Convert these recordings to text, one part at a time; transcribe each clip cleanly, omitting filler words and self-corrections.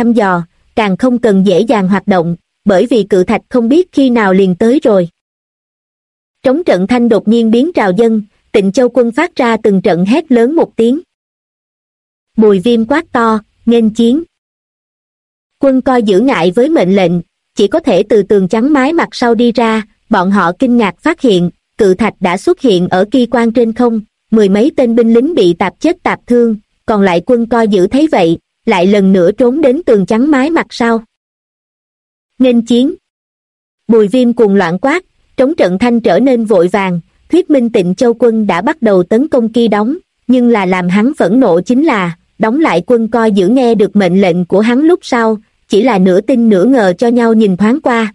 thăm dò, càng không cần dễ dàng hoạt động, bởi vì cự thạch không biết khi nào liền tới rồi. Trống trận thanh đột nhiên biến trào dâng, Tịnh Châu Quân phát ra từng trận hét lớn một tiếng. Bùi Viêm quát to, nghênh chiến. Quân coi giữ ngại với mệnh lệnh, chỉ có thể từ tường trắng mái mặt sau đi ra, bọn họ kinh ngạc phát hiện, cự thạch đã xuất hiện ở kỳ quan trên không, mười mấy tên binh lính bị tạp chết tạp thương, còn lại quân coi giữ thấy vậy, lại lần nữa trốn đến tường trắng mái mặt sau. Nghênh chiến. Bùi Viêm cuồng loạn quát, trống trận thanh trở nên vội vàng, thuyết minh Tịnh Châu Quân đã bắt đầu tấn công Kỳ Đóng, nhưng là làm hắn phẫn nộ chính là, đóng lại quân coi giữ nghe được mệnh lệnh của hắn lúc sau, chỉ là nửa tin nửa ngờ cho nhau nhìn thoáng qua.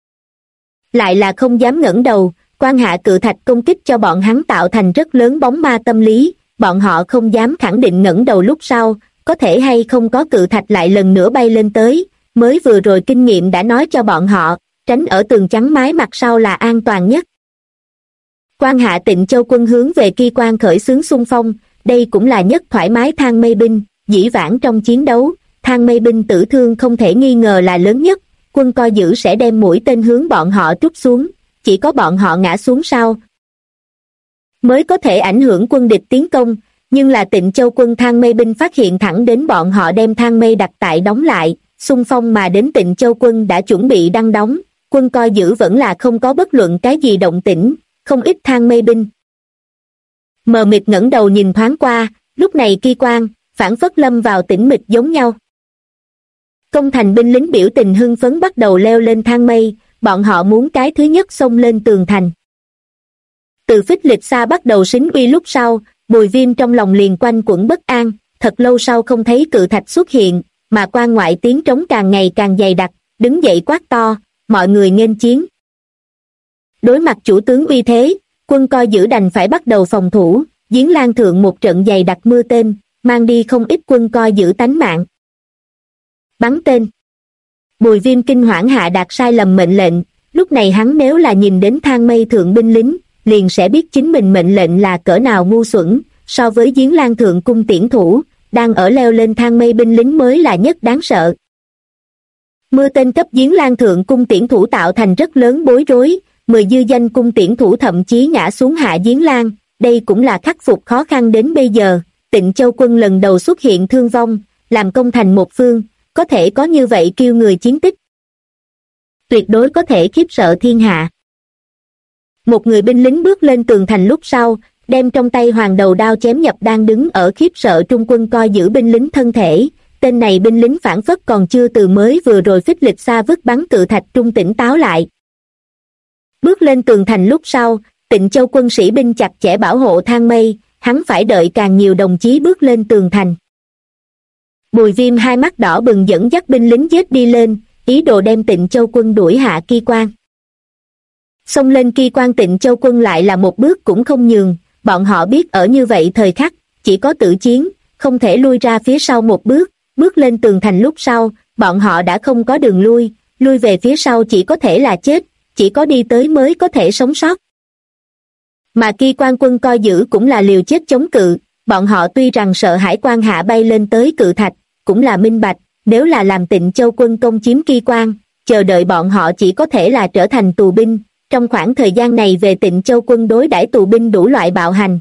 Lại là không dám ngẩng đầu, quan hạ cự thạch công kích cho bọn hắn tạo thành rất lớn bóng ma tâm lý, bọn họ không dám khẳng định ngẩng đầu lúc sau, có thể hay không có cự thạch lại lần nữa bay lên tới, mới vừa rồi kinh nghiệm đã nói cho bọn họ, tránh ở tường trắng mái mặt sau là an toàn nhất. Quan hạ Tịnh Châu Quân hướng về Kỳ quan khởi xướng xung phong, đây cũng là nhất thoải mái Thang Mây binh, dĩ vãng trong chiến đấu, Thang Mây binh tử thương không thể nghi ngờ là lớn nhất, quân coi giữ sẽ đem mũi tên hướng bọn họ trút xuống, chỉ có bọn họ ngã xuống sau mới có thể ảnh hưởng quân địch tiến công, nhưng là Tịnh Châu Quân Thang Mây binh phát hiện thẳng đến bọn họ đem thang mây đặt tại đóng lại, xung phong mà đến Tịnh Châu Quân đã chuẩn bị đăng đóng, quân coi giữ vẫn là không có bất luận cái gì động tĩnh, không ít thang mây binh mờ mịt ngẩng đầu nhìn thoáng qua, lúc này Kỳ quan phảng phất lâm vào tĩnh mịch giống nhau. Công thành binh lính biểu tình hưng phấn bắt đầu leo lên thang mây, bọn họ muốn cái thứ nhất xông lên tường thành. Từ Phích Lịch Sa bắt đầu xính uy lúc sau, Bùi Viêm trong lòng liền quanh quẩn bất an, thật lâu sau không thấy cự thạch xuất hiện, mà quan ngoại tiếng trống càng ngày càng dày đặc, đứng dậy quát to, mọi người nghênh chiến. Đối mặt chủ tướng uy thế, quân coi giữ đành phải bắt đầu phòng thủ, Giếng Lan thượng một trận dày đặc mưa tên, mang đi không ít quân coi giữ tánh mạng. Bắn tên. Bùi Viêm kinh hoảng hạ đạt sai lầm mệnh lệnh, lúc này hắn nếu là nhìn đến thang mây thượng binh lính, liền sẽ biết chính mình mệnh lệnh là cỡ nào ngu xuẩn, so với Giếng Lan thượng cung tiễn thủ, đang ở leo lên thang mây binh lính mới là nhất đáng sợ. Mưa tên cấp Giếng Lan thượng cung tiễn thủ tạo thành rất lớn bối rối, 10 dư danh cung tiễn thủ thậm chí ngã xuống hạ Giếng Lan, đây cũng là khắc phục khó khăn đến bây giờ. Tịnh Châu Quân lần đầu xuất hiện thương vong, làm công thành một phương, có thể có như vậy kêu người chiến tích, tuyệt đối có thể khiếp sợ thiên hạ. Một người binh lính bước lên tường thành lúc sau, đem trong tay hoàng đầu đao chém nhập đang đứng ở khiếp sợ trung quân coi giữ binh lính thân thể. Tên này binh lính phản phất còn chưa từ mới vừa rồi Phích Lịch Sa vứt bắn cự thạch trung tỉnh táo lại. Bước lên tường thành lúc sau, Tịnh Châu Quân sĩ binh chặt chẽ bảo hộ thang mây, hắn phải đợi càng nhiều đồng chí bước lên tường thành. Bùi Viêm hai mắt đỏ bừng dẫn dắt binh lính giết đi lên, ý đồ đem Tịnh Châu Quân đuổi hạ Kỳ quan. Xông lên Kỳ quan Tịnh Châu Quân lại là một bước cũng không nhường, bọn họ biết ở như vậy thời khắc, chỉ có tử chiến, không thể lui ra phía sau một bước, bước lên tường thành lúc sau, bọn họ đã không có đường lui về phía sau chỉ có thể là chết, chỉ có đi tới mới có thể sống sót. Mà Kỳ quan quân coi giữ cũng là liều chết chống cự, bọn họ tuy rằng sợ hãi quan hạ bay lên tới cự thạch, cũng là minh bạch, nếu là làm Tịnh Châu Quân công chiếm Kỳ quan, chờ đợi bọn họ chỉ có thể là trở thành tù binh, trong khoảng thời gian này về Tịnh Châu Quân đối đãi tù binh đủ loại bạo hành.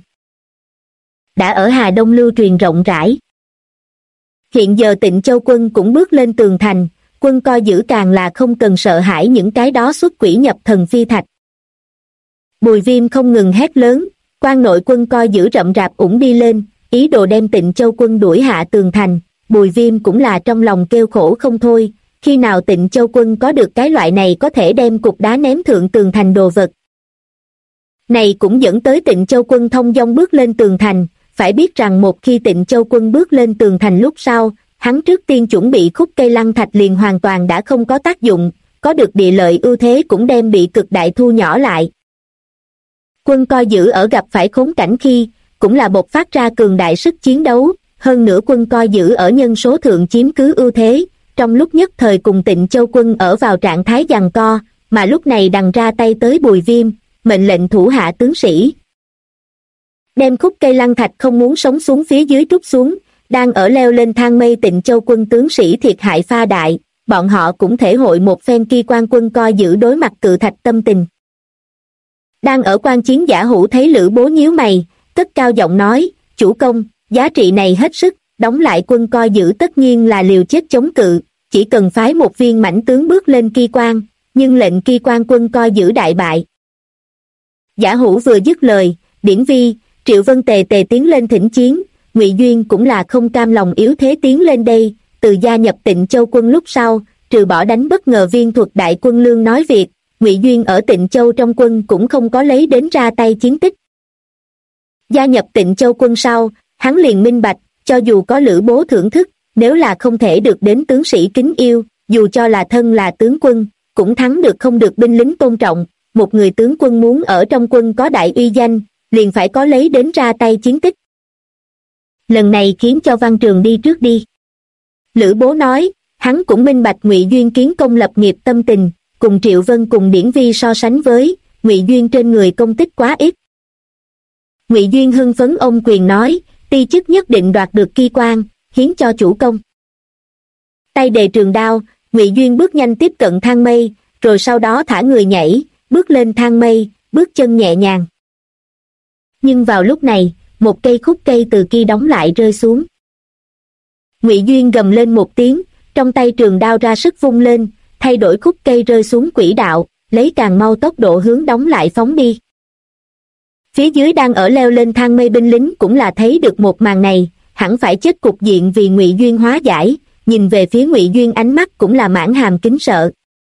Đã ở Hà Đông lưu truyền rộng rãi. Hiện giờ Tịnh Châu Quân cũng bước lên tường thành, quân coi giữ càng là không cần sợ hãi những cái đó xuất quỷ nhập thần phi thạch. Bùi Viêm không ngừng hét lớn, quan nội quân coi giữ rậm rạp ủng đi lên, ý đồ đem Tịnh Châu Quân đuổi hạ tường thành. Bùi Viêm cũng là trong lòng kêu khổ không thôi, khi nào Tịnh Châu Quân có được cái loại này có thể đem cục đá ném thượng tường thành đồ vật. Này cũng dẫn tới Tịnh Châu Quân thông dong bước lên tường thành, phải biết rằng một khi Tịnh Châu Quân bước lên tường thành lúc sau, hắn trước tiên chuẩn bị khúc cây lăng thạch liền hoàn toàn đã không có tác dụng, có được địa lợi ưu thế cũng đem bị cực đại thu nhỏ lại. Quân coi giữ ở gặp phải khốn cảnh khi, cũng là bộc phát ra cường đại sức chiến đấu, hơn nữa quân coi giữ ở nhân số thượng chiếm cứ ưu thế, trong lúc nhất thời cùng Tịnh Châu Quân ở vào trạng thái giằng co, mà lúc này đằng ra tay tới Bùi Viêm, mệnh lệnh thủ hạ tướng sĩ đem khúc cây lăng thạch không muốn sống xuống phía dưới trút xuống, đang ở leo lên thang mây Tịnh Châu quân tướng sĩ thiệt hại pha đại, bọn họ cũng thể hội một phen Ki Quan quân coi giữ đối mặt cự thạch tâm tình. Đang ở quan chiến Giả Hữu thấy Lữ Bố nhíu mày, cất cao giọng nói, chủ công, giá trị này hết sức, đóng lại quân coi giữ tất nhiên là liều chết chống cự, chỉ cần phái một viên mãnh tướng bước lên Ki Quan, nhưng lệnh Ki Quan quân coi giữ đại bại. Giả Hữu vừa dứt lời, Điển Vi, Triệu Vân tề tề tiến lên thỉnh chiến, Ngụy Duyên cũng là không cam lòng yếu thế tiến lên đây, từ gia nhập Tịnh Châu quân lúc sau, trừ bỏ đánh bất ngờ viên thuật đại quân lương nói việc, Ngụy Duyên ở Tịnh Châu trong quân cũng không có lấy đến ra tay chiến tích. Gia nhập Tịnh Châu quân sau, hắn liền minh bạch, cho dù có Lữ Bố thưởng thức, nếu là không thể được đến tướng sĩ kính yêu, dù cho là thân là tướng quân, cũng thắng được không được binh lính tôn trọng, một người tướng quân muốn ở trong quân có đại uy danh, liền phải có lấy đến ra tay chiến tích. Lần này khiến cho Văn Trường đi trước đi. Lữ Bố nói, hắn cũng minh bạch Ngụy Duyên kiến công lập nghiệp tâm tình, cùng Triệu Vân cùng Điển Vi so sánh với, Ngụy Duyên trên người công tích quá ít. Ngụy Duyên hưng phấn ôm quyền nói, ti chức nhất định đoạt được Ki Quan, hiến cho chủ công. Tay đề trường đao, Ngụy Duyên bước nhanh tiếp cận thang mây, rồi sau đó thả người nhảy, bước lên thang mây, bước chân nhẹ nhàng. Nhưng vào lúc này, một cây khúc cây từ kia đóng lại rơi xuống. Ngụy Duyên gầm lên một tiếng, trong tay trường đao ra sức vung lên, thay đổi khúc cây rơi xuống quỹ đạo, lấy càng mau tốc độ hướng đóng lại phóng đi. Phía dưới đang ở leo lên thang mây binh lính cũng là thấy được một màn này, hẳn phải chết cục diện vì Ngụy Duyên hóa giải, nhìn về phía Ngụy Duyên ánh mắt cũng là mãn hàm kính sợ.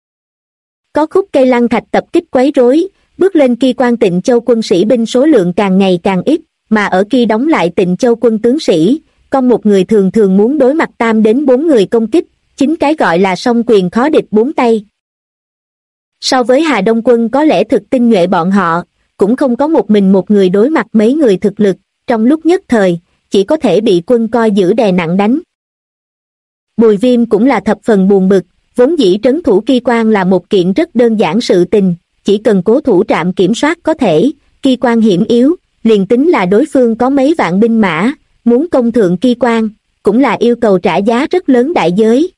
Có khúc cây lăng thạch tập kích quấy rối, bước lên Ki Quan Tịnh Châu quân sĩ binh số lượng càng ngày càng ít, mà ở kia đóng lại Tịnh Châu quân tướng sĩ, con một người thường thường muốn đối mặt 3 đến 4 người công kích, chính cái gọi là song quyền khó địch 4 tay. So với Hà Đông quân có lẽ thực tinh nhuệ bọn họ, cũng không có một mình một người đối mặt mấy người thực lực, trong lúc nhất thời, chỉ có thể bị quân coi giữ đè nặng đánh. Bùi Viêm cũng là thập phần buồn bực, vốn dĩ trấn thủ Ki Quan là một kiện rất đơn giản sự tình, chỉ cần cố thủ trạm kiểm soát có thể, Ki Quan hiểm yếu, liền tính là đối phương có mấy vạn binh mã, muốn công thượng Ki Quan, cũng là yêu cầu trả giá rất lớn đại giới.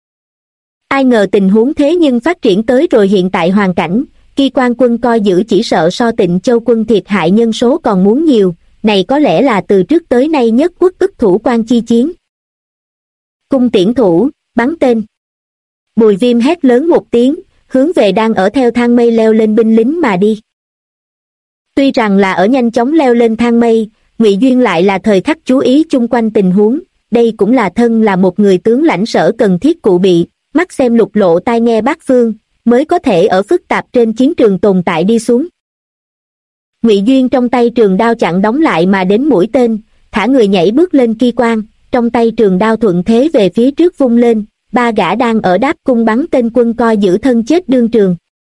Ai ngờ tình huống thế nhưng phát triển tới rồi hiện tại hoàn cảnh, Ki Quan quân coi giữ chỉ sợ so Tịnh Châu quân thiệt hại nhân số còn muốn nhiều, này có lẽ là từ trước tới nay nhất quốc ức thủ quan chi chiến. Cung tiễn thủ, bắn tên. Bùi Viêm hét lớn một tiếng, hướng về đang ở theo thang mây leo lên binh lính mà đi. Tuy rằng là ở nhanh chóng leo lên thang mây, Ngụy Duyên lại là thời khắc chú ý chung quanh tình huống, đây cũng là thân là một người tướng lãnh sở cần thiết cụ bị, mắt xem lục lộ tai nghe bát phương, mới có thể ở phức tạp trên chiến trường tồn tại đi xuống. Ngụy Duyên trong tay trường đao chặn đóng lại mà đến mũi tên, thả người nhảy bước lên Ki Quan, trong tay trường đao thuận thế về phía trước vung lên, 3 gã đang ở đáp cung bắn tên quân coi giữ thân chết đương trường.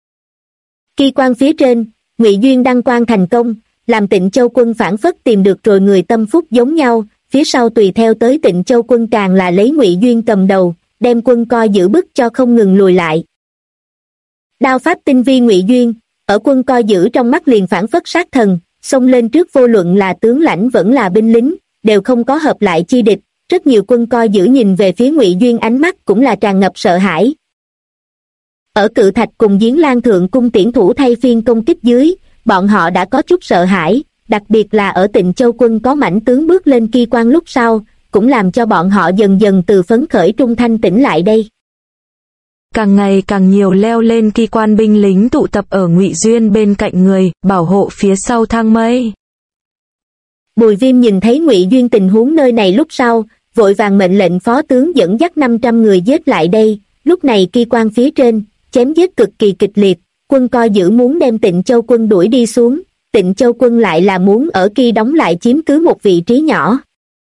Ki Quan phía trên, Ngụy Duyên đăng quang thành công, làm Tịnh Châu quân phản phất tìm được rồi người tâm phúc giống nhau, phía sau tùy theo tới Tịnh Châu quân càng là lấy Ngụy Duyên cầm đầu, đem quân coi giữ bức cho không ngừng lùi lại. Đao pháp tinh vi Ngụy Duyên, ở quân coi giữ trong mắt liền phản phất sát thần, xông lên trước vô luận là tướng lãnh vẫn là binh lính, đều không có hợp lại chi địch, rất nhiều quân coi giữ nhìn về phía Ngụy Duyên ánh mắt cũng là tràn ngập sợ hãi. Ở Cự Thạch cùng Giếng Lan thượng cung tiễn thủ thay phiên công kích dưới, bọn họ đã có chút sợ hãi, đặc biệt là ở Tịnh Châu quân có mãnh tướng bước lên Ki Quan lúc sau, cũng làm cho bọn họ dần dần từ phấn khởi trung thanh tĩnh lại đây. Càng ngày càng nhiều leo lên Ki Quan binh lính tụ tập ở Ngụy Duyên bên cạnh người, bảo hộ phía sau thang mây. Bùi Viêm nhìn thấy Ngụy Duyên tình huống nơi này lúc sau, vội vàng mệnh lệnh phó tướng dẫn dắt 500 người giết lại đây, lúc này Ki Quan phía trên, chém giết cực kỳ kịch liệt, quân coi giữ muốn đem Tịnh Châu quân đuổi đi xuống, Tịnh Châu quân lại là muốn ở Ki đóng lại chiếm cứ một vị trí nhỏ.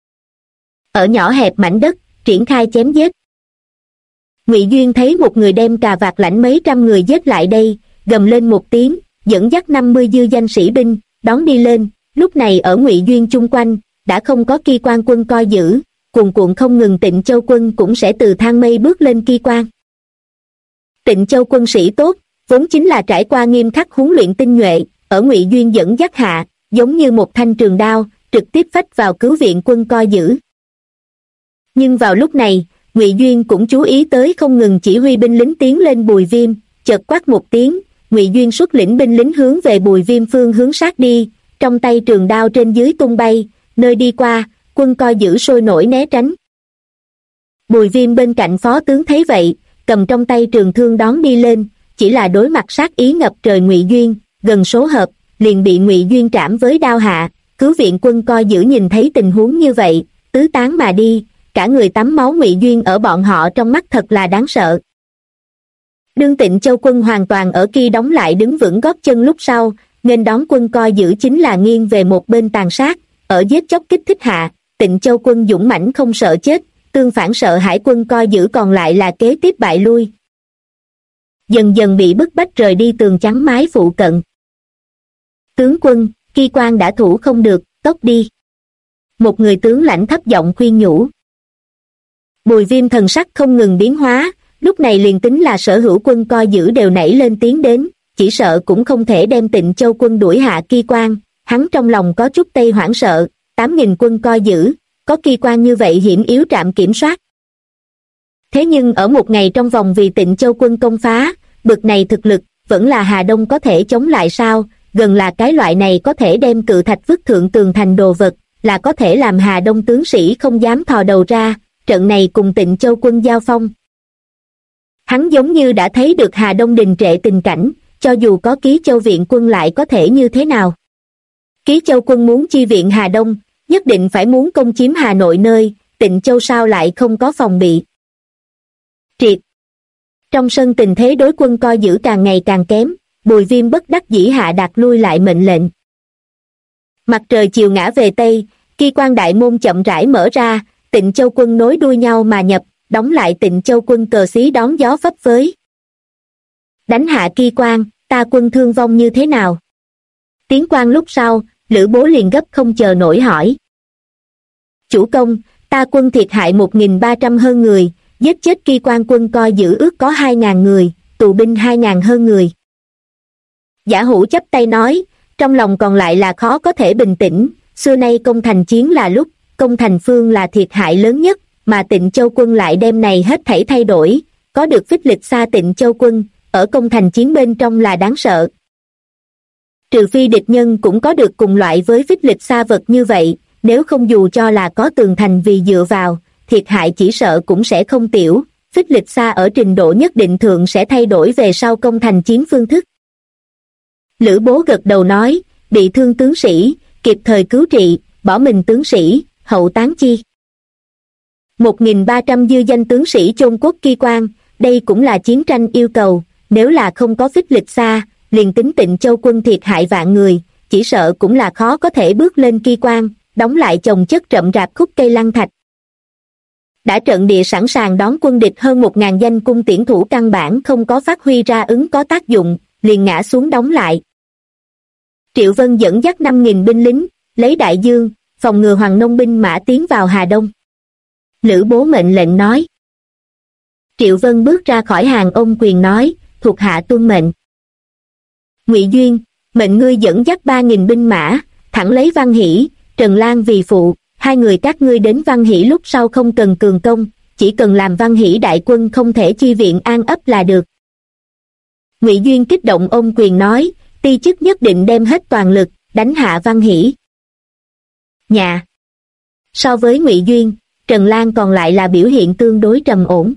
Ở nhỏ hẹp mảnh đất, triển khai chém giết. Ngụy Duyên thấy một người đem cà vạt lãnh mấy trăm người giết lại đây, gầm lên một tiếng, dẫn dắt 50 dư danh sĩ binh, đón đi lên, lúc này ở Ngụy Duyên chung quanh, đã không có Ki Quan quân coi giữ, cuồn cuộn không ngừng Tịnh Châu quân cũng sẽ từ thang mây bước lên Ki Quan. Tịnh Châu quân sĩ tốt, vốn chính là trải qua nghiêm khắc huấn luyện tinh nhuệ, ở Ngụy Duyên dẫn dắt hạ, giống như một thanh trường đao, trực tiếp phách vào cứu viện quân coi giữ. Nhưng vào lúc này, Ngụy Duyên cũng chú ý tới không ngừng chỉ huy binh lính tiến lên Bùi Viêm, chợt quát một tiếng, Ngụy Duyên xuất lĩnh binh lính hướng về Bùi Viêm phương hướng sát đi, trong tay trường đao trên dưới tung bay, nơi đi qua, quân coi giữ sôi nổi né tránh. Bùi Viêm bên cạnh phó tướng thấy vậy, cầm trong tay trường thương đón đi lên, chỉ là đối mặt sát ý ngập trời Ngụy Duyên, gần số hợp, liền bị Ngụy Duyên trảm với đao hạ. Cứu viện quân coi giữ nhìn thấy tình huống như vậy, tứ tán mà đi, cả người tắm máu. Ngụy Duyên ở bọn họ trong mắt thật là đáng sợ. Đương Tịnh Châu quân hoàn toàn ở kia đóng lại đứng vững gót chân lúc sau, nên đón quân coi giữ chính là nghiêng về một bên tàn sát, ở giết chóc kích thích hạ, Tịnh Châu quân dũng mãnh không sợ chết, tương phản sợ hãi quân coi giữ còn lại là kế tiếp bại lui. Dần dần bị bức bách rời đi tường chắn mái phụ cận. Tướng quân, Ki Quan đã thủ không được, tốc đi. Một người tướng lãnh thấp giọng khuyên nhủ. Bùi Viêm thần sắc không ngừng biến hóa, lúc này liền tính là sở hữu quân coi giữ đều nảy lên tiếng đến, chỉ sợ cũng không thể đem Tịnh Châu quân đuổi hạ Ki Quan. Hắn trong lòng có chút tây hoảng sợ, 8.000 quân coi giữ, có Ki Quan như vậy hiểm yếu trạm kiểm soát. Thế nhưng ở một ngày trong vòng vì Tịnh Châu quân công phá, bực này thực lực, vẫn là Hà Đông có thể chống lại sao? Gần là cái loại này có thể đem cự thạch vứt thượng tường thành đồ vật, là có thể làm Hà Đông tướng sĩ không dám thò đầu ra, trận này cùng Tịnh Châu quân giao phong. Hắn giống như đã thấy được Hà Đông đình trệ tình cảnh, cho dù có Ký Châu viện quân lại có thể như thế nào. Ký Châu quân muốn chi viện Hà Đông, nhất định phải muốn công chiếm Hà Nội nơi, Tịnh Châu sao lại không có phòng bị. Triệt. Trong sân tình thế đối quân coi giữ càng ngày càng kém, Bùi Viêm bất đắc dĩ hạ đạt lui lại mệnh lệnh. Mặt trời chiều ngã về Tây, Ki Quan đại môn chậm rãi mở ra, Tịnh Châu quân nối đuôi nhau mà nhập, đóng lại Tịnh Châu quân cờ xí đón gió phấp phới. Đánh hạ Ki Quan, ta quân thương vong như thế nào? Tiến quan lúc sau, Lữ Bố liền gấp không chờ nổi hỏi. Chủ công, ta quân thiệt hại 1.300 hơn người, giết chết Ki Quan quân coi giữ ước có 2.000 người, tù binh 2.000 hơn người. Giả Hữu chắp tay nói, trong lòng còn lại là khó có thể bình tĩnh, xưa nay công thành chiến là lúc, công thành phương là thiệt hại lớn nhất, mà Tịnh Châu quân lại đem này hết thảy thay đổi, có được phích lịch xa Tịnh Châu quân, ở công thành chiến bên trong là đáng sợ. Trừ phi địch nhân cũng có được cùng loại với phích lịch xa vật như vậy, nếu không dù cho là có tường thành vì dựa vào, thiệt hại chỉ sợ cũng sẽ không tiểu, phích lịch xa ở trình độ nhất định thượng sẽ thay đổi về sau công thành chiến phương thức. Lữ Bố gật đầu nói, bị thương tướng sĩ, kịp thời cứu trị, bỏ mình tướng sĩ, hậu táng chi. 1.300 dư danh tướng sĩ chôn cốt Ki Quan, đây cũng là chiến tranh yêu cầu, nếu là không có phích lịch xa, liền tính Tịnh Châu quân thiệt hại vạn người, chỉ sợ cũng là khó có thể bước lên Ki Quan, đóng lại chồng chất rậm rạp khúc cây lăng thạch. Đã trận địa sẵn sàng đón quân địch hơn 1.000 danh cung tiễn thủ căn bản không có phát huy ra ứng có tác dụng, liền ngã xuống đóng lại. Triệu Vân dẫn dắt 5.000 binh lính, lấy đại dương, phòng ngừa Hoàng Nông binh mã tiến vào Hà Đông. Lữ Bố mệnh lệnh nói. Triệu Vân bước ra khỏi hàng ôm quyền nói, thuộc hạ tuân mệnh. Ngụy Duyên, mệnh ngươi dẫn dắt 3.000 binh mã, thẳng lấy Văn Hỷ, Trần Lan vì phụ, hai người các ngươi đến Văn Hỷ lúc sau không cần cường công, chỉ cần làm Văn Hỷ đại quân không thể chi viện An ấp là được. Ngụy Duyên kích động ôm quyền nói, ti chức nhất định đem hết toàn lực, đánh hạ Văn Hỷ. Nhà. So với Ngụy Duyên, Trần Lan còn lại là biểu hiện tương đối trầm ổn.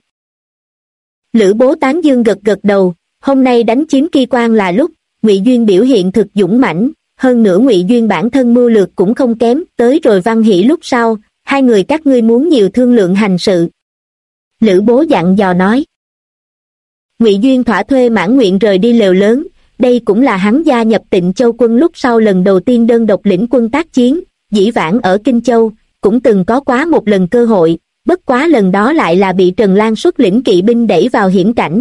Lữ Bố tán dương gật gật đầu, hôm nay đánh chiếm Ki Quan là lúc, Ngụy Duyên biểu hiện thực dũng mãnh, hơn nữa Ngụy Duyên bản thân mưu lược cũng không kém, tới rồi Văn Hỷ lúc sau, hai người các ngươi muốn nhiều thương lượng hành sự. Lữ Bố dặn dò nói. Ngụy Duyên thỏa thuê mãn nguyện rời đi lều lớn, đây cũng là hắn gia nhập Tịnh Châu quân lúc sau lần đầu tiên đơn độc lĩnh quân tác chiến, dĩ vãng ở Kinh Châu, cũng từng có quá một lần cơ hội, bất quá lần đó lại là bị Trần Lan xuất lĩnh kỵ binh đẩy vào hiểm cảnh.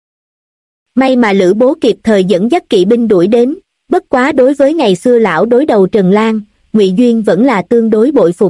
May mà Lữ Bố kịp thời dẫn dắt kỵ binh đuổi đến, bất quá đối với ngày xưa lão đối đầu Trần Lan, Ngụy Duyên vẫn là tương đối bội phục.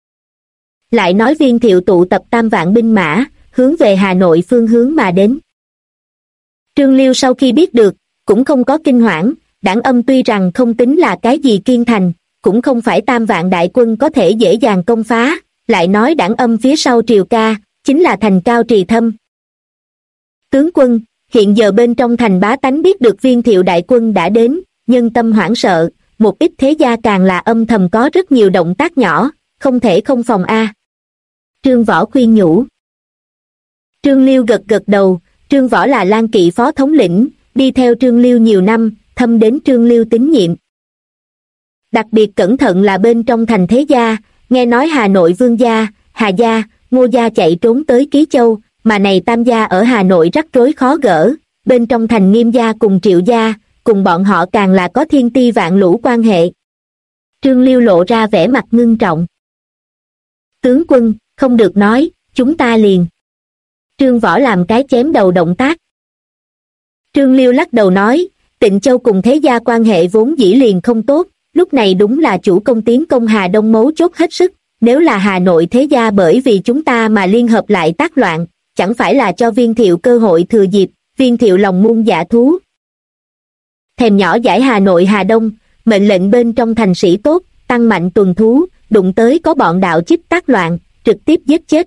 Lại nói Viên Thiệu tụ tập 3 vạn binh mã, hướng về Hà Nội phương hướng mà đến. Trương Liêu sau khi biết được, cũng không có kinh hoảng, Đảng Âm tuy rằng không tính là cái gì kiên thành, cũng không phải 3 vạn đại quân có thể dễ dàng công phá, lại nói đảng âm phía sau Triều Ca, chính là thành Cao Trì Thâm. Tướng quân, hiện giờ bên trong thành bá tánh biết được Viên Thiệu đại quân đã đến, nhân tâm hoảng sợ, một ít thế gia càng là âm thầm có rất nhiều động tác nhỏ, không thể không phòng a. Trương Võ khuyên nhủ. Trương Liêu gật gật đầu, Trương Võ là Lang Kỵ phó thống lĩnh, đi theo Trương Liêu nhiều năm, thâm đến Trương Liêu tín nhiệm. Đặc biệt cẩn thận là bên trong thành thế gia, nghe nói Hà Nội Vương gia, Hà gia, Ngô gia chạy trốn tới Ký Châu, mà này Tam gia ở Hà Nội rắc rối khó gỡ, bên trong thành Nghiêm gia cùng Triệu gia, cùng bọn họ càng là có thiên ti vạn lũ quan hệ. Trương Liêu lộ ra vẻ mặt ngưng trọng. Tướng quân, không được nói, chúng ta liền. Trương Võ làm cái chém đầu động tác. Trương Liêu lắc đầu nói, Tịnh Châu cùng thế gia quan hệ vốn dĩ liền không tốt, lúc này đúng là chủ công tiến công Hà Đông mấu chốt hết sức, nếu là Hà Nội thế gia bởi vì chúng ta mà liên hợp lại tác loạn, chẳng phải là cho Viên Thiệu cơ hội thừa dịp, Viên Thiệu lòng muôn dạ thú. Thèm nhỏ giải Hà Nội Hà Đông, mệnh lệnh bên trong thành sĩ tốt, tăng mạnh tuần thú, đụng tới có bọn đạo chích tác loạn, trực tiếp giết chết.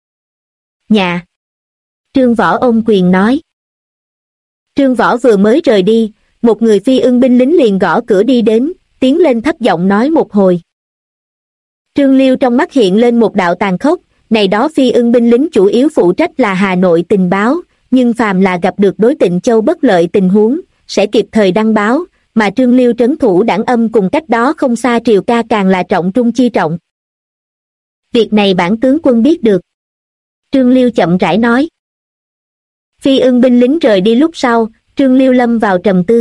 Nhà. Trương Võ ôm quyền nói. Trương Võ vừa mới rời đi, một người phi ưng binh lính liền gõ cửa đi đến, tiến lên thấp giọng nói một hồi. Trương Liêu trong mắt hiện lên một đạo tàn khốc, này đó phi ưng binh lính chủ yếu phụ trách là Hà Nội tình báo, nhưng phàm là gặp được đối Tịnh Châu bất lợi tình huống, sẽ kịp thời đăng báo, mà Trương Liêu trấn thủ đảng âm cùng cách đó không xa Triều Ca càng là trọng trung chi trọng. Việc này bản tướng quân biết được. Trương Liêu chậm rãi nói. Phi ưng binh lính rời đi lúc sau, Trương Liêu lâm vào trầm tư.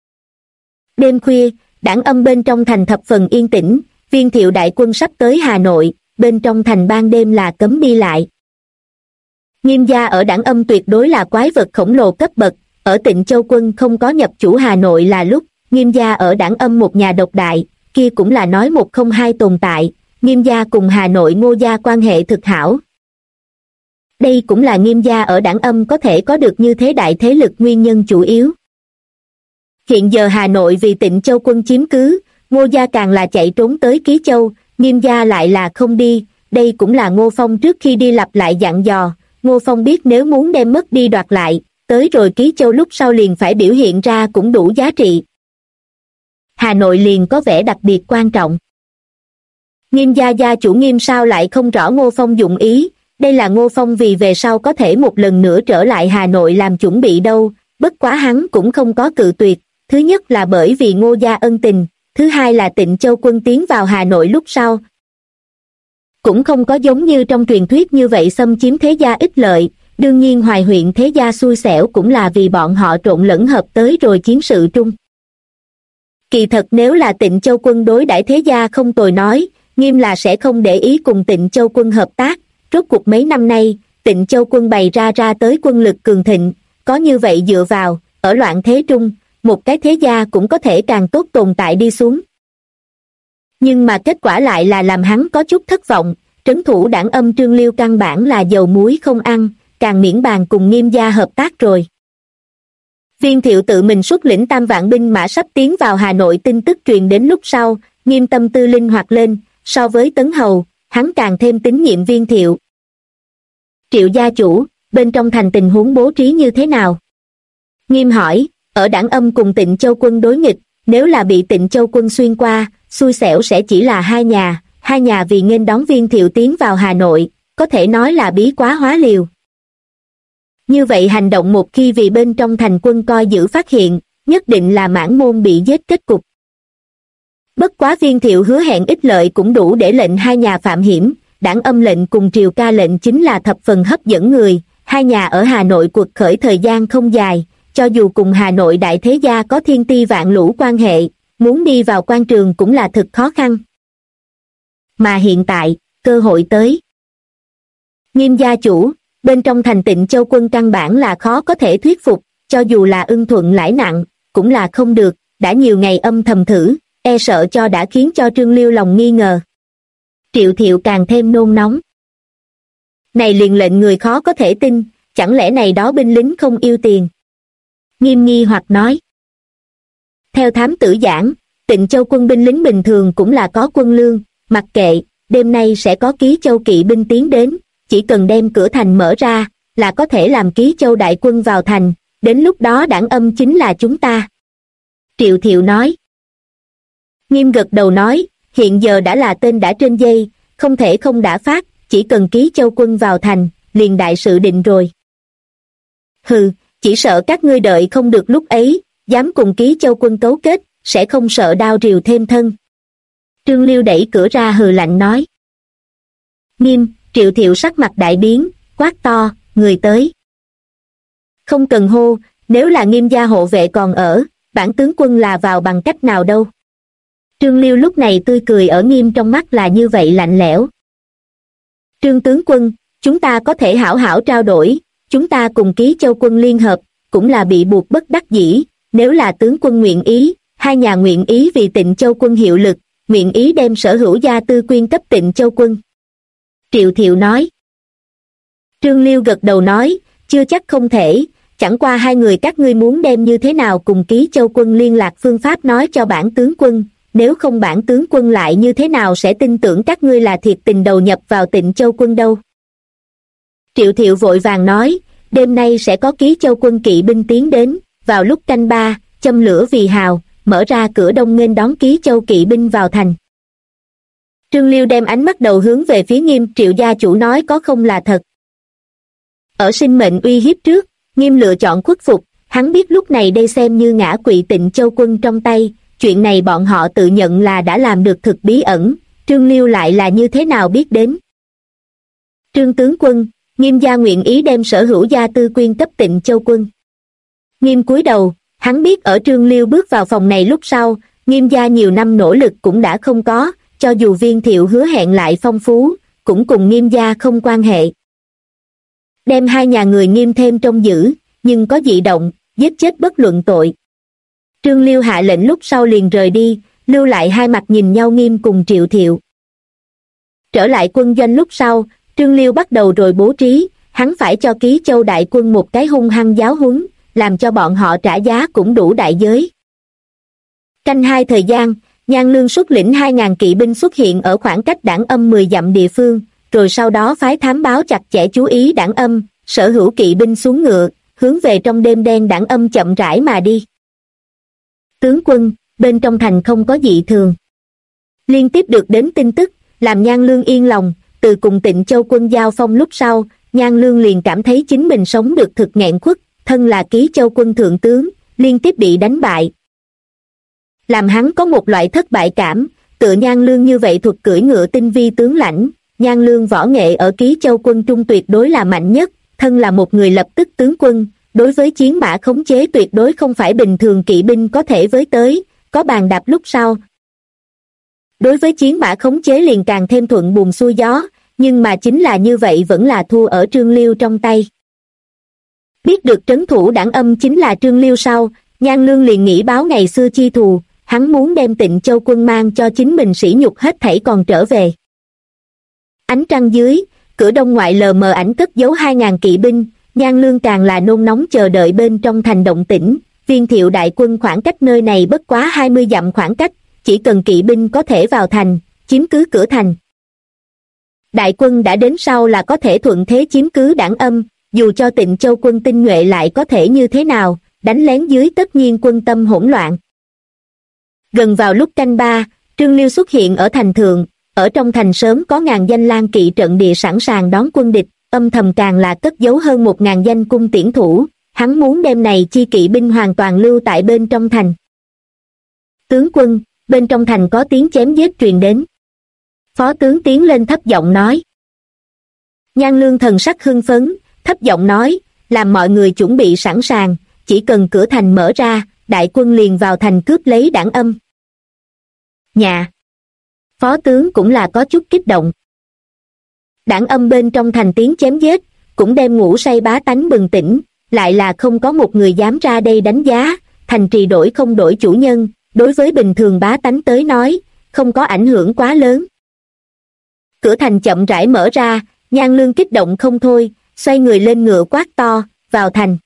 Đêm khuya, đảng âm bên trong thành thập phần yên tĩnh, Viên Thiệu đại quân sắp tới Hà Nội, bên trong thành ban đêm là cấm đi lại. Nghiêm gia ở đảng âm tuyệt đối là quái vật khổng lồ cấp bậc, ở Tịnh Châu quân không có nhập chủ Hà Nội là lúc, Nghiêm gia ở đảng âm một nhà độc đại, kia cũng là nói một không hai tồn tại, Nghiêm gia cùng Hà Nội Ngô gia quan hệ thực hảo. Đây cũng là Nghiêm gia ở đảng âm có thể có được như thế đại thế lực nguyên nhân chủ yếu. Hiện giờ Hà Nội vì Tịnh Châu quân chiếm cứ, Ngô gia càng là chạy trốn tới Ký Châu, Nghiêm gia lại là không đi, đây cũng là Ngô Phong trước khi đi lặp lại dặn dò, Ngô Phong biết nếu muốn đem mất đi đoạt lại, tới rồi Ký Châu lúc sau liền phải biểu hiện ra cũng đủ giá trị. Hà Nội liền có vẻ đặc biệt quan trọng. Nghiêm gia gia chủ Nghiêm sao lại không rõ Ngô Phong dụng ý, đây là Ngô Phong vì về sau có thể một lần nữa trở lại Hà Nội làm chuẩn bị đâu, bất quá hắn cũng không có cự tuyệt, thứ nhất là bởi vì Ngô gia ân tình, thứ hai là Tịnh Châu quân tiến vào Hà Nội lúc sau. Cũng không có giống như trong truyền thuyết như vậy xâm chiếm thế gia ích lợi, đương nhiên Hoài huyện thế gia xui xẻo cũng là vì bọn họ trộn lẫn hợp tới rồi chiến sự trung. Kỳ thật nếu là Tịnh Châu quân đối đãi thế gia không tồi nói, Nghiêm là sẽ không để ý cùng Tịnh Châu quân hợp tác, rốt cuộc mấy năm nay, Tịnh Châu quân bày ra tới quân lực cường thịnh, có như vậy dựa vào, ở loạn thế trung, một cái thế gia cũng có thể càng tốt tồn tại đi xuống. Nhưng mà kết quả lại là làm hắn có chút thất vọng, trấn thủ đảng âm Trương Liêu căn bản là dầu muối không ăn, càng miễn bàn cùng Nghiêm gia hợp tác rồi. Viên Thiệu tự mình xuất lĩnh 3 vạn binh mã sắp tiến vào Hà Nội tin tức truyền đến lúc sau, Nghiêm tâm tư linh hoạt lên, so với Tấn Hầu, hắn càng thêm tín nhiệm Viên Thiệu. Triệu gia chủ, bên trong thành tình huống bố trí như thế nào? Nghiêm hỏi, ở đảng âm cùng Tịnh Châu quân đối nghịch, nếu là bị Tịnh Châu quân xuyên qua, xui xẻo sẽ chỉ là hai nhà vì nghênh đón Viên Thiệu tiến vào Hà Nội, có thể nói là bí quá hóa liều. Như vậy hành động một khi vì bên trong thành quân coi giữ phát hiện, nhất định là Mãn Môn bị giết kết cục. Bất quá Viên Thiệu hứa hẹn ích lợi cũng đủ để lệnh hai nhà phạm hiểm, đảng âm lệnh cùng Triều Ca lệnh chính là thập phần hấp dẫn người, hai nhà ở Hà Nội cuộc khởi thời gian không dài, cho dù cùng Hà Nội đại thế gia có thiên ti vạn lũ quan hệ, muốn đi vào quan trường cũng là thực khó khăn. Mà hiện tại, cơ hội tới. Nghiêm gia chủ, bên trong thành Tịnh Châu quân căn bản là khó có thể thuyết phục, cho dù là ưng thuận lãi nặng, cũng là không được, đã nhiều ngày âm thầm thử, e sợ cho đã khiến cho Trương Liêu lòng nghi ngờ. Triệu Thiệu càng thêm nôn nóng. Này liền lệnh người khó có thể tin, chẳng lẽ này đó binh lính không yêu tiền? Nghiêm nghi hoặc nói. Theo thám tử giảng, Tịnh Châu quân binh lính bình thường cũng là có quân lương, mặc kệ, đêm nay sẽ có Ký Châu kỵ binh tiến đến, chỉ cần đem cửa thành mở ra, là có thể làm Ký Châu đại quân vào thành, đến lúc đó Đảng Âm chính là chúng ta. Triệu Thiệu nói. Nghiêm gật đầu nói, hiện giờ đã là tên đã trên dây, không thể không đã phát, chỉ cần Ký Châu quân vào thành, liền đại sự định rồi. Hừ, chỉ sợ các ngươi đợi không được lúc ấy, dám cùng Ký Châu quân cấu kết, sẽ không sợ đao rìu thêm thân. Trương Liêu đẩy cửa ra hừ lạnh nói. Nghiêm, Triệu Thiệu sắc mặt đại biến, quát to, người tới. Không cần hô, nếu là Nghiêm gia hộ vệ còn ở, bản tướng quân là vào bằng cách nào đâu. Trương Liêu lúc này tươi cười ở Nghiêm trong mắt là như vậy lạnh lẽo. Trương tướng quân, chúng ta có thể hảo hảo trao đổi, chúng ta cùng Ký Châu quân liên hợp, cũng là bị buộc bất đắc dĩ, nếu là tướng quân nguyện ý, hai nhà nguyện ý vì Tịnh Châu quân hiệu lực, nguyện ý đem sở hữu gia tư quyên cấp Tịnh Châu quân. Triệu Thiệu nói. Trương Liêu gật đầu nói, chưa chắc không thể, chẳng qua hai người các ngươi muốn đem như thế nào cùng Ký Châu quân liên lạc phương pháp nói cho bản tướng quân, nếu không bản tướng quân lại như thế nào sẽ tin tưởng các ngươi là thiệt tình đầu nhập vào Tịnh Châu quân đâu. Triệu Thiệu vội vàng nói, đêm nay sẽ có Ký Châu quân kỵ binh tiến đến, vào lúc canh ba, châm lửa vì hào, mở ra cửa đông nghênh đón Ký Châu kỵ binh vào thành. Trương Liêu đem ánh mắt đầu hướng về phía Nghiêm. Triệu gia chủ nói có không là thật. Ở sinh mệnh uy hiếp trước, Nghiêm lựa chọn khuất phục, hắn biết lúc này đây xem như ngã quỵ Tịnh Châu quân trong tay, chuyện này bọn họ tự nhận là đã làm được thực bí ẩn, Trương Liêu lại là như thế nào biết đến. Trương tướng quân, Nghiêm gia nguyện ý đem sở hữu gia tư quyên cấp Tịnh Châu quân. Nghiêm cúi đầu, hắn biết ở Trương Liêu bước vào phòng này lúc sau, Nghiêm gia nhiều năm nỗ lực cũng đã không có, cho dù Viên Thiệu hứa hẹn lại phong phú, cũng cùng Nghiêm gia không quan hệ. Đem hai nhà người Nghiêm thêm trong giữ, nhưng có dị động, giết chết bất luận tội. Trương Liêu hạ lệnh lúc sau liền rời đi, lưu lại hai mặt nhìn nhau Nghiêm cùng Triệu Thiệu. Trở lại quân doanh lúc sau, Trương Liêu bắt đầu rồi bố trí, hắn phải cho Ký Châu đại quân một cái hung hăng giáo huấn, làm cho bọn họ trả giá cũng đủ đại giới. Canh hai thời gian, Nhan Lương xuất lĩnh 2.000 kỵ binh xuất hiện ở khoảng cách Đảng Âm 10 dặm địa phương, rồi sau đó phái thám báo chặt chẽ chú ý Đảng Âm, sở hữu kỵ binh xuống ngựa, hướng về trong đêm đen Đảng Âm chậm rãi mà đi. Tướng quân, bên trong thành không có dị thường. Liên tiếp được đến tin tức, làm Nhan Lương yên lòng, từ cùng Tịnh Châu quân giao phong lúc sau, Nhan Lương liền cảm thấy chính mình sống được thực nghẹn khuất, thân là Ký Châu quân thượng tướng, liên tiếp bị đánh bại. Làm hắn có một loại thất bại cảm, tựa Nhan Lương như vậy thuật cưỡi ngựa tinh vi tướng lãnh, Nhan Lương võ nghệ ở Ký Châu quân trung tuyệt đối là mạnh nhất, thân là một người lập tức tướng quân, đối với chiến mã khống chế tuyệt đối không phải bình thường kỵ binh có thể với tới, có bàn đạp lúc sau. Đối với chiến mã khống chế liền càng thêm thuận buồm xuôi gió, nhưng mà chính là như vậy vẫn là thua ở Trương Liêu trong tay. Biết được trấn thủ Đảng Âm chính là Trương Liêu sau, Nhan Lương liền nghĩ báo ngày xưa chi thù, hắn muốn đem Tịnh Châu quân mang cho chính mình sỉ nhục hết thảy còn trở về. Ánh trăng dưới, cửa đông ngoại lờ mờ ảnh cất giấu 2.000 kỵ binh, Nhan Lương càng là nôn nóng chờ đợi bên trong thành động tĩnh, Viên Thiệu đại quân khoảng cách nơi này bất quá 20 dặm khoảng cách, chỉ cần kỵ binh có thể vào thành, chiếm cứ cửa thành. Đại quân đã đến sau là có thể thuận thế chiếm cứ Đảng Âm, dù cho Tịnh Châu quân tinh nhuệ lại có thể như thế nào, đánh lén dưới tất nhiên quân tâm hỗn loạn. Gần vào lúc canh ba, Trương Liêu xuất hiện ở thành thượng, ở trong thành sớm có ngàn danh lang kỵ trận địa sẵn sàng đón quân địch, âm thầm càng là cất giấu hơn 1.000 danh cung tiễn thủ, hắn muốn đêm này chi kỵ binh hoàn toàn lưu tại bên trong thành. Tướng quân, bên trong thành có tiếng chém giết truyền đến. Phó tướng tiến lên thấp giọng nói. Nhan Lương thần sắc hưng phấn, thấp giọng nói, làm mọi người chuẩn bị sẵn sàng, chỉ cần cửa thành mở ra, đại quân liền vào thành cướp lấy Đảng Âm. Nhà. Phó tướng cũng là có chút kích động. Đảng Âm bên trong thành tiếng chém giết, cũng đem ngủ say bá tánh bừng tỉnh, lại là không có một người dám ra đây đánh giá, thành trì đổi không đổi chủ nhân, đối với bình thường bá tánh tới nói, không có ảnh hưởng quá lớn. Cửa thành chậm rãi mở ra, Nhan Lương kích động không thôi, xoay người lên ngựa quát to, vào thành.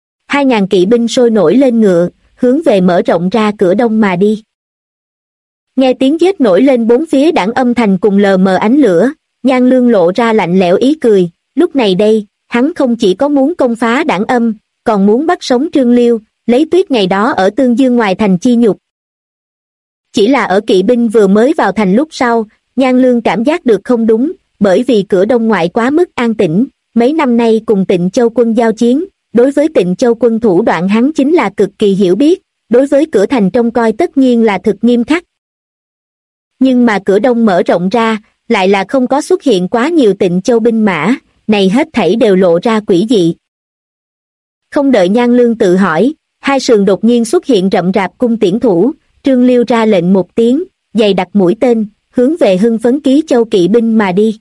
2.000 kỵ binh sôi nổi lên ngựa, hướng về mở rộng ra cửa đông mà đi. Nghe tiếng giết nổi lên bốn phía Đảng Âm Thành cùng lờ mờ ánh lửa, Nhan Lương lộ ra lạnh lẽo ý cười, lúc này đây, hắn không chỉ có muốn công phá Đảng Âm, còn muốn bắt sống Trương Liêu, lấy Tuyết ngày đó ở Tương Dương ngoài thành chi nhục. Chỉ là ở kỵ binh vừa mới vào thành lúc sau, Nhan Lương cảm giác được không đúng, bởi vì cửa Đông ngoại quá mức an tĩnh, mấy năm nay cùng Tịnh Châu quân giao chiến, đối với Tịnh Châu quân thủ đoạn hắn chính là cực kỳ hiểu biết, đối với cửa thành trông coi tất nhiên là thực nghiêm khắc. Nhưng mà cửa Đông mở rộng ra, lại là không có xuất hiện quá nhiều Tịnh Châu binh mã, này hết thảy đều lộ ra quỷ dị. Không đợi Nhan Lương tự hỏi, hai sườn đột nhiên xuất hiện rậm rạp cung tiễn thủ, Trương Liêu ra lệnh một tiếng, dày đặt mũi tên, hướng về hưng phấn Ký Châu kỵ binh mà đi.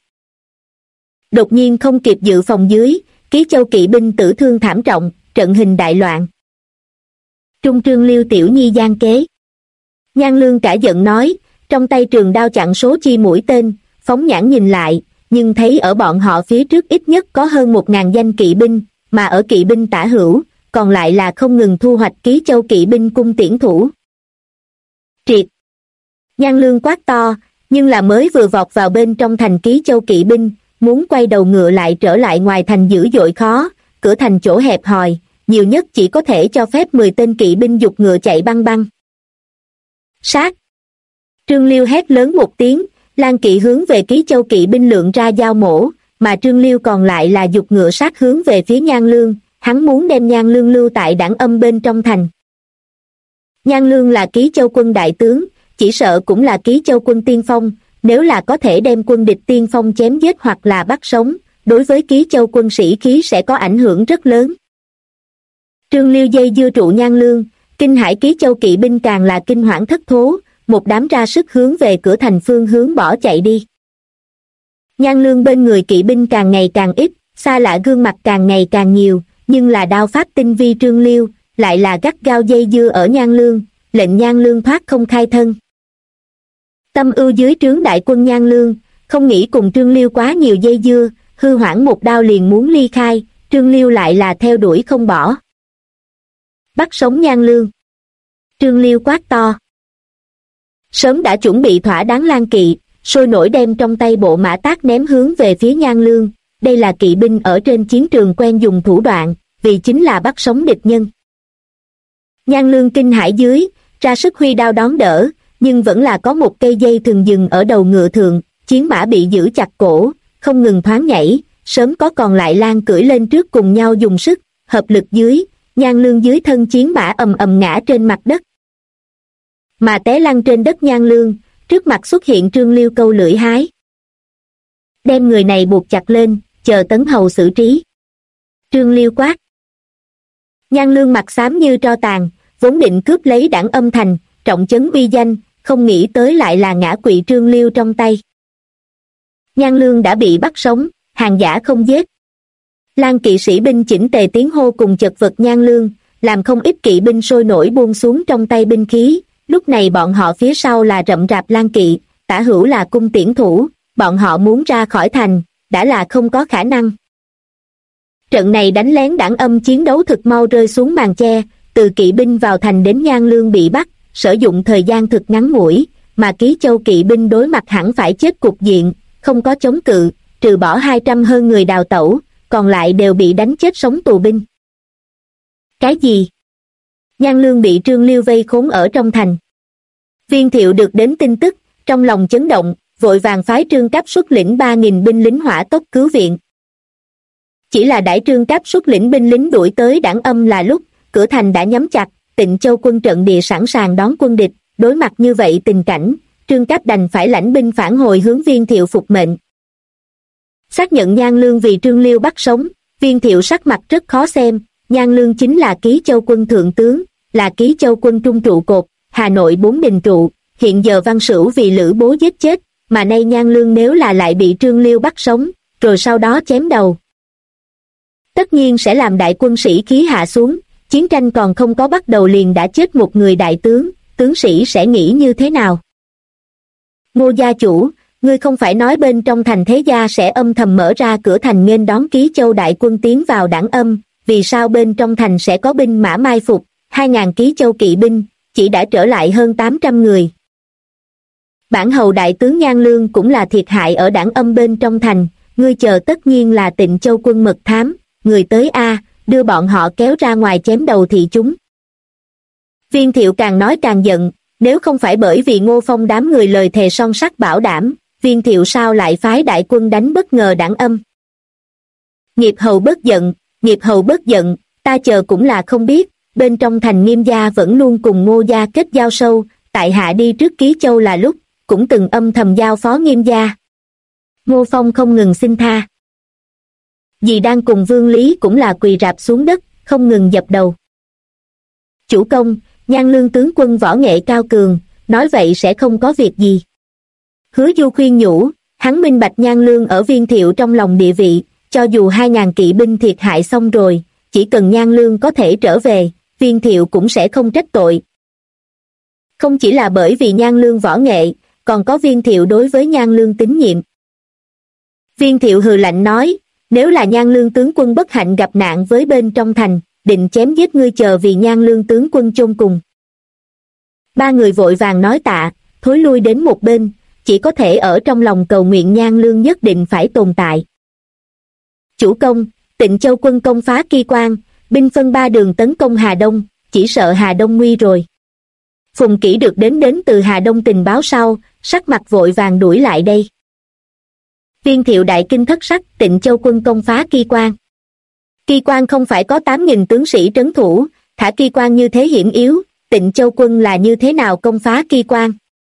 Đột nhiên không kịp dự phòng dưới, Ký Châu kỵ binh tử thương thảm trọng, trận hình đại loạn. Trung Trương Liêu tiểu nhi gian kế. Nhan Lương cả giận nói, trong tay trường đao chặn số chi mũi tên, phóng nhãn nhìn lại, nhưng thấy ở bọn họ phía trước ít nhất có hơn 1000 danh kỵ binh, mà ở kỵ binh tả hữu, còn lại là không ngừng thu hoạch Ký Châu kỵ binh cung tiễn thủ. Triệt! Nhan Lương quát to, nhưng là mới vừa vọt vào bên trong thành Ký Châu kỵ binh, muốn quay đầu ngựa lại trở lại ngoài thành dữ dội khó, cửa thành chỗ hẹp hòi, nhiều nhất chỉ có thể cho phép 10 tên kỵ binh giục ngựa chạy băng băng. Sát! Trương Liêu hét lớn một tiếng, Lan kỵ hướng về Ký Châu kỵ binh lượng ra giao mổ, mà Trương Liêu còn lại là giục ngựa sát hướng về phía Nhan Lương, hắn muốn đem Nhan Lương lưu tại Đảng Âm bên trong thành. Nhan Lương là Ký Châu quân đại tướng, chỉ sợ cũng là Ký Châu quân tiên phong, nếu là có thể đem quân địch tiên phong chém giết hoặc là bắt sống, đối với Ký Châu quân sĩ khí sẽ có ảnh hưởng rất lớn. Trương Liêu dây dưa trụ Nhan Lương, kinh hãi Ký Châu kỵ binh càng là kinh hoảng thất thố, một đám ra sức hướng về cửa thành phương hướng bỏ chạy đi. Nhan Lương bên người kỵ binh càng ngày càng ít, xa lạ gương mặt càng ngày càng nhiều, nhưng là đao pháp tinh vi Trương Liêu, lại là gắt gao dây dưa ở Nhan Lương, lệnh Nhan Lương thoát không khai thân. Tâm ưu dưới trướng đại quân Nhan Lương, không nghĩ cùng Trương Liêu quá nhiều dây dưa, hư hoảng một đao liền muốn ly khai, Trương Liêu lại là theo đuổi không bỏ. Bắt sống Nhan Lương! Trương Liêu quát to. Sớm đã chuẩn bị thỏa đáng Lan kỵ, sôi nổi đem trong tay bộ mã tát ném hướng về phía Nhan Lương, đây là kỵ binh ở trên chiến trường quen dùng thủ đoạn, vì chính là bắt sống địch nhân. Nhan Lương kinh hãi dưới, ra sức huy đao đón đỡ, nhưng vẫn là có một cây dây thừng dừng ở đầu ngựa thượng, chiến mã bị giữ chặt cổ, không ngừng thoáng nhảy, sớm có còn lại Lan cưỡi lên trước cùng nhau dùng sức, hợp lực dưới, Nhan Lương dưới thân chiến mã ầm ầm ngã trên mặt đất. Mà té lăn trên đất Nhan Lương, trước mặt xuất hiện Trương Liêu câu lưỡi hái. Đem người này buộc chặt lên, chờ Tấn Hầu xử trí. Trương Liêu quát. Nhan Lương mặt xám như tro tàn, vốn định cướp lấy Đảng Âm thành, trọng chấn uy danh, không nghĩ tới lại là ngã quỵ Trương Liêu trong tay. Nhan Lương đã bị bắt sống, hàng giả không giết. Lan kỵ sĩ binh chỉnh tề tiếng hô cùng chật vật Nhan Lương, làm không ít kỵ binh sôi nổi buông xuống trong tay binh khí, lúc này bọn họ phía sau là rậm rạp Lan kỵ, tả hữu là cung tiễn thủ, bọn họ muốn ra khỏi thành, đã là không có khả năng. Trận này đánh lén Đảng Âm chiến đấu thực mau rơi xuống màn che, từ kỵ binh vào thành đến Nhan Lương bị bắt, sử dụng thời gian thực ngắn ngủi, mà Ký Châu kỵ binh đối mặt hẳn phải chết cục diện, không có chống cự, trừ bỏ 200 hơn người đào tẩu, còn lại đều bị đánh chết sống tù binh. Cái gì? Nhan Lương bị Trương Liêu vây khốn ở trong thành. Viên Thiệu được đến tin tức, trong lòng chấn động, vội vàng phái Trương Cáp xuất lĩnh 3000 binh lính hỏa tốc cứu viện. Chỉ là đãi Trương Cáp xuất lĩnh binh lính đuổi tới Đảng Âm là lúc, cửa thành đã nhắm chặt, Tịnh Châu quân trận địa sẵn sàng đón quân địch, đối mặt như vậy tình cảnh, Trương Cáp đành phải lãnh binh phản hồi hướng Viên Thiệu phục mệnh. Xác nhận Nhan Lương vì Trương Liêu bắt sống, Viên Thiệu sắc mặt rất khó xem, Nhan Lương chính là Ký Châu quân thượng tướng, là Ký Châu quân trung trụ cột, Hà Nội 4 đình trụ, hiện giờ Văn Sửu vì Lữ Bố giết chết, mà nay Nhan Lương nếu là lại bị Trương Liêu bắt sống, rồi sau đó chém đầu. Tất nhiên sẽ làm đại quân sĩ khí hạ xuống, chiến tranh còn không có bắt đầu liền đã chết một người đại tướng, tướng sĩ sẽ nghĩ như thế nào? Ngô gia chủ, ngươi không phải nói bên trong thành thế gia sẽ âm thầm mở ra cửa thành nghênh đón Ký Châu đại quân tiến vào Đảng Âm, vì sao bên trong thành sẽ có binh mã mai phục, 2000 Ký Châu kỵ binh, chỉ đã trở lại hơn 800 người. Bản hầu đại tướng Nhan Lương cũng là thiệt hại ở Đảng Âm bên trong thành, ngươi chờ tất nhiên là Tịnh Châu quân mật thám, người tới a, đưa bọn họ kéo ra ngoài chém đầu thị chúng. Viên Thiệu càng nói càng giận, nếu không phải bởi vì Ngô Phong đám người lời thề son sắt bảo đảm, Viên Thiệu sao lại phái đại quân đánh bất ngờ Đảng Âm. Nghiệp hầu bất giận, nghiệp hầu bất giận, ta chờ cũng là không biết, bên trong thành Nghiêm gia vẫn luôn cùng Ngô gia kết giao sâu, tại hạ đi trước Ký Châu là lúc, cũng từng âm thầm giao phó Nghiêm gia. Ngô Phong không ngừng xin tha. Dì đang cùng Vương Lý cũng là quỳ rạp xuống đất, không ngừng dập đầu. Chủ công, Nhan Lương tướng quân võ nghệ cao cường, nói vậy sẽ không có việc gì. Hứa Du khuyên nhủ, hắn minh bạch Nhan Lương ở Viên Thiệu trong lòng địa vị, cho dù 2.000 kỵ binh thiệt hại xong rồi, chỉ cần Nhan Lương có thể trở về, Viên Thiệu cũng sẽ không trách tội. Không chỉ là bởi vì Nhan Lương võ nghệ, còn có Viên Thiệu đối với Nhan Lương tín nhiệm. Viên Thiệu hừ lạnh nói, nếu là Nhan Lương tướng quân bất hạnh gặp nạn với bên trong thành, định chém giết ngươi chờ vì Nhan Lương tướng quân chôn cùng. Ba người vội vàng nói tạ, thối lui đến một bên, chỉ có thể ở trong lòng cầu nguyện Nhan Lương nhất định phải tồn tại. Chủ công, Tịnh Châu quân công phá Ki Quan, binh phân ba đường tấn công Hà Đông, chỉ sợ Hà Đông nguy rồi. Phùng Kỷ được đến từ Hà Đông tình báo sau, sắc mặt vội vàng đuổi lại đây. Viên Thiệu đại kinh thất sắc, Tịnh Châu quân công phá Ki Quan. Ki Quan không phải có 8.000 tướng sĩ trấn thủ, thả Ki Quan như thế hiểm yếu, Tịnh Châu quân là như thế nào công phá Ki Quan?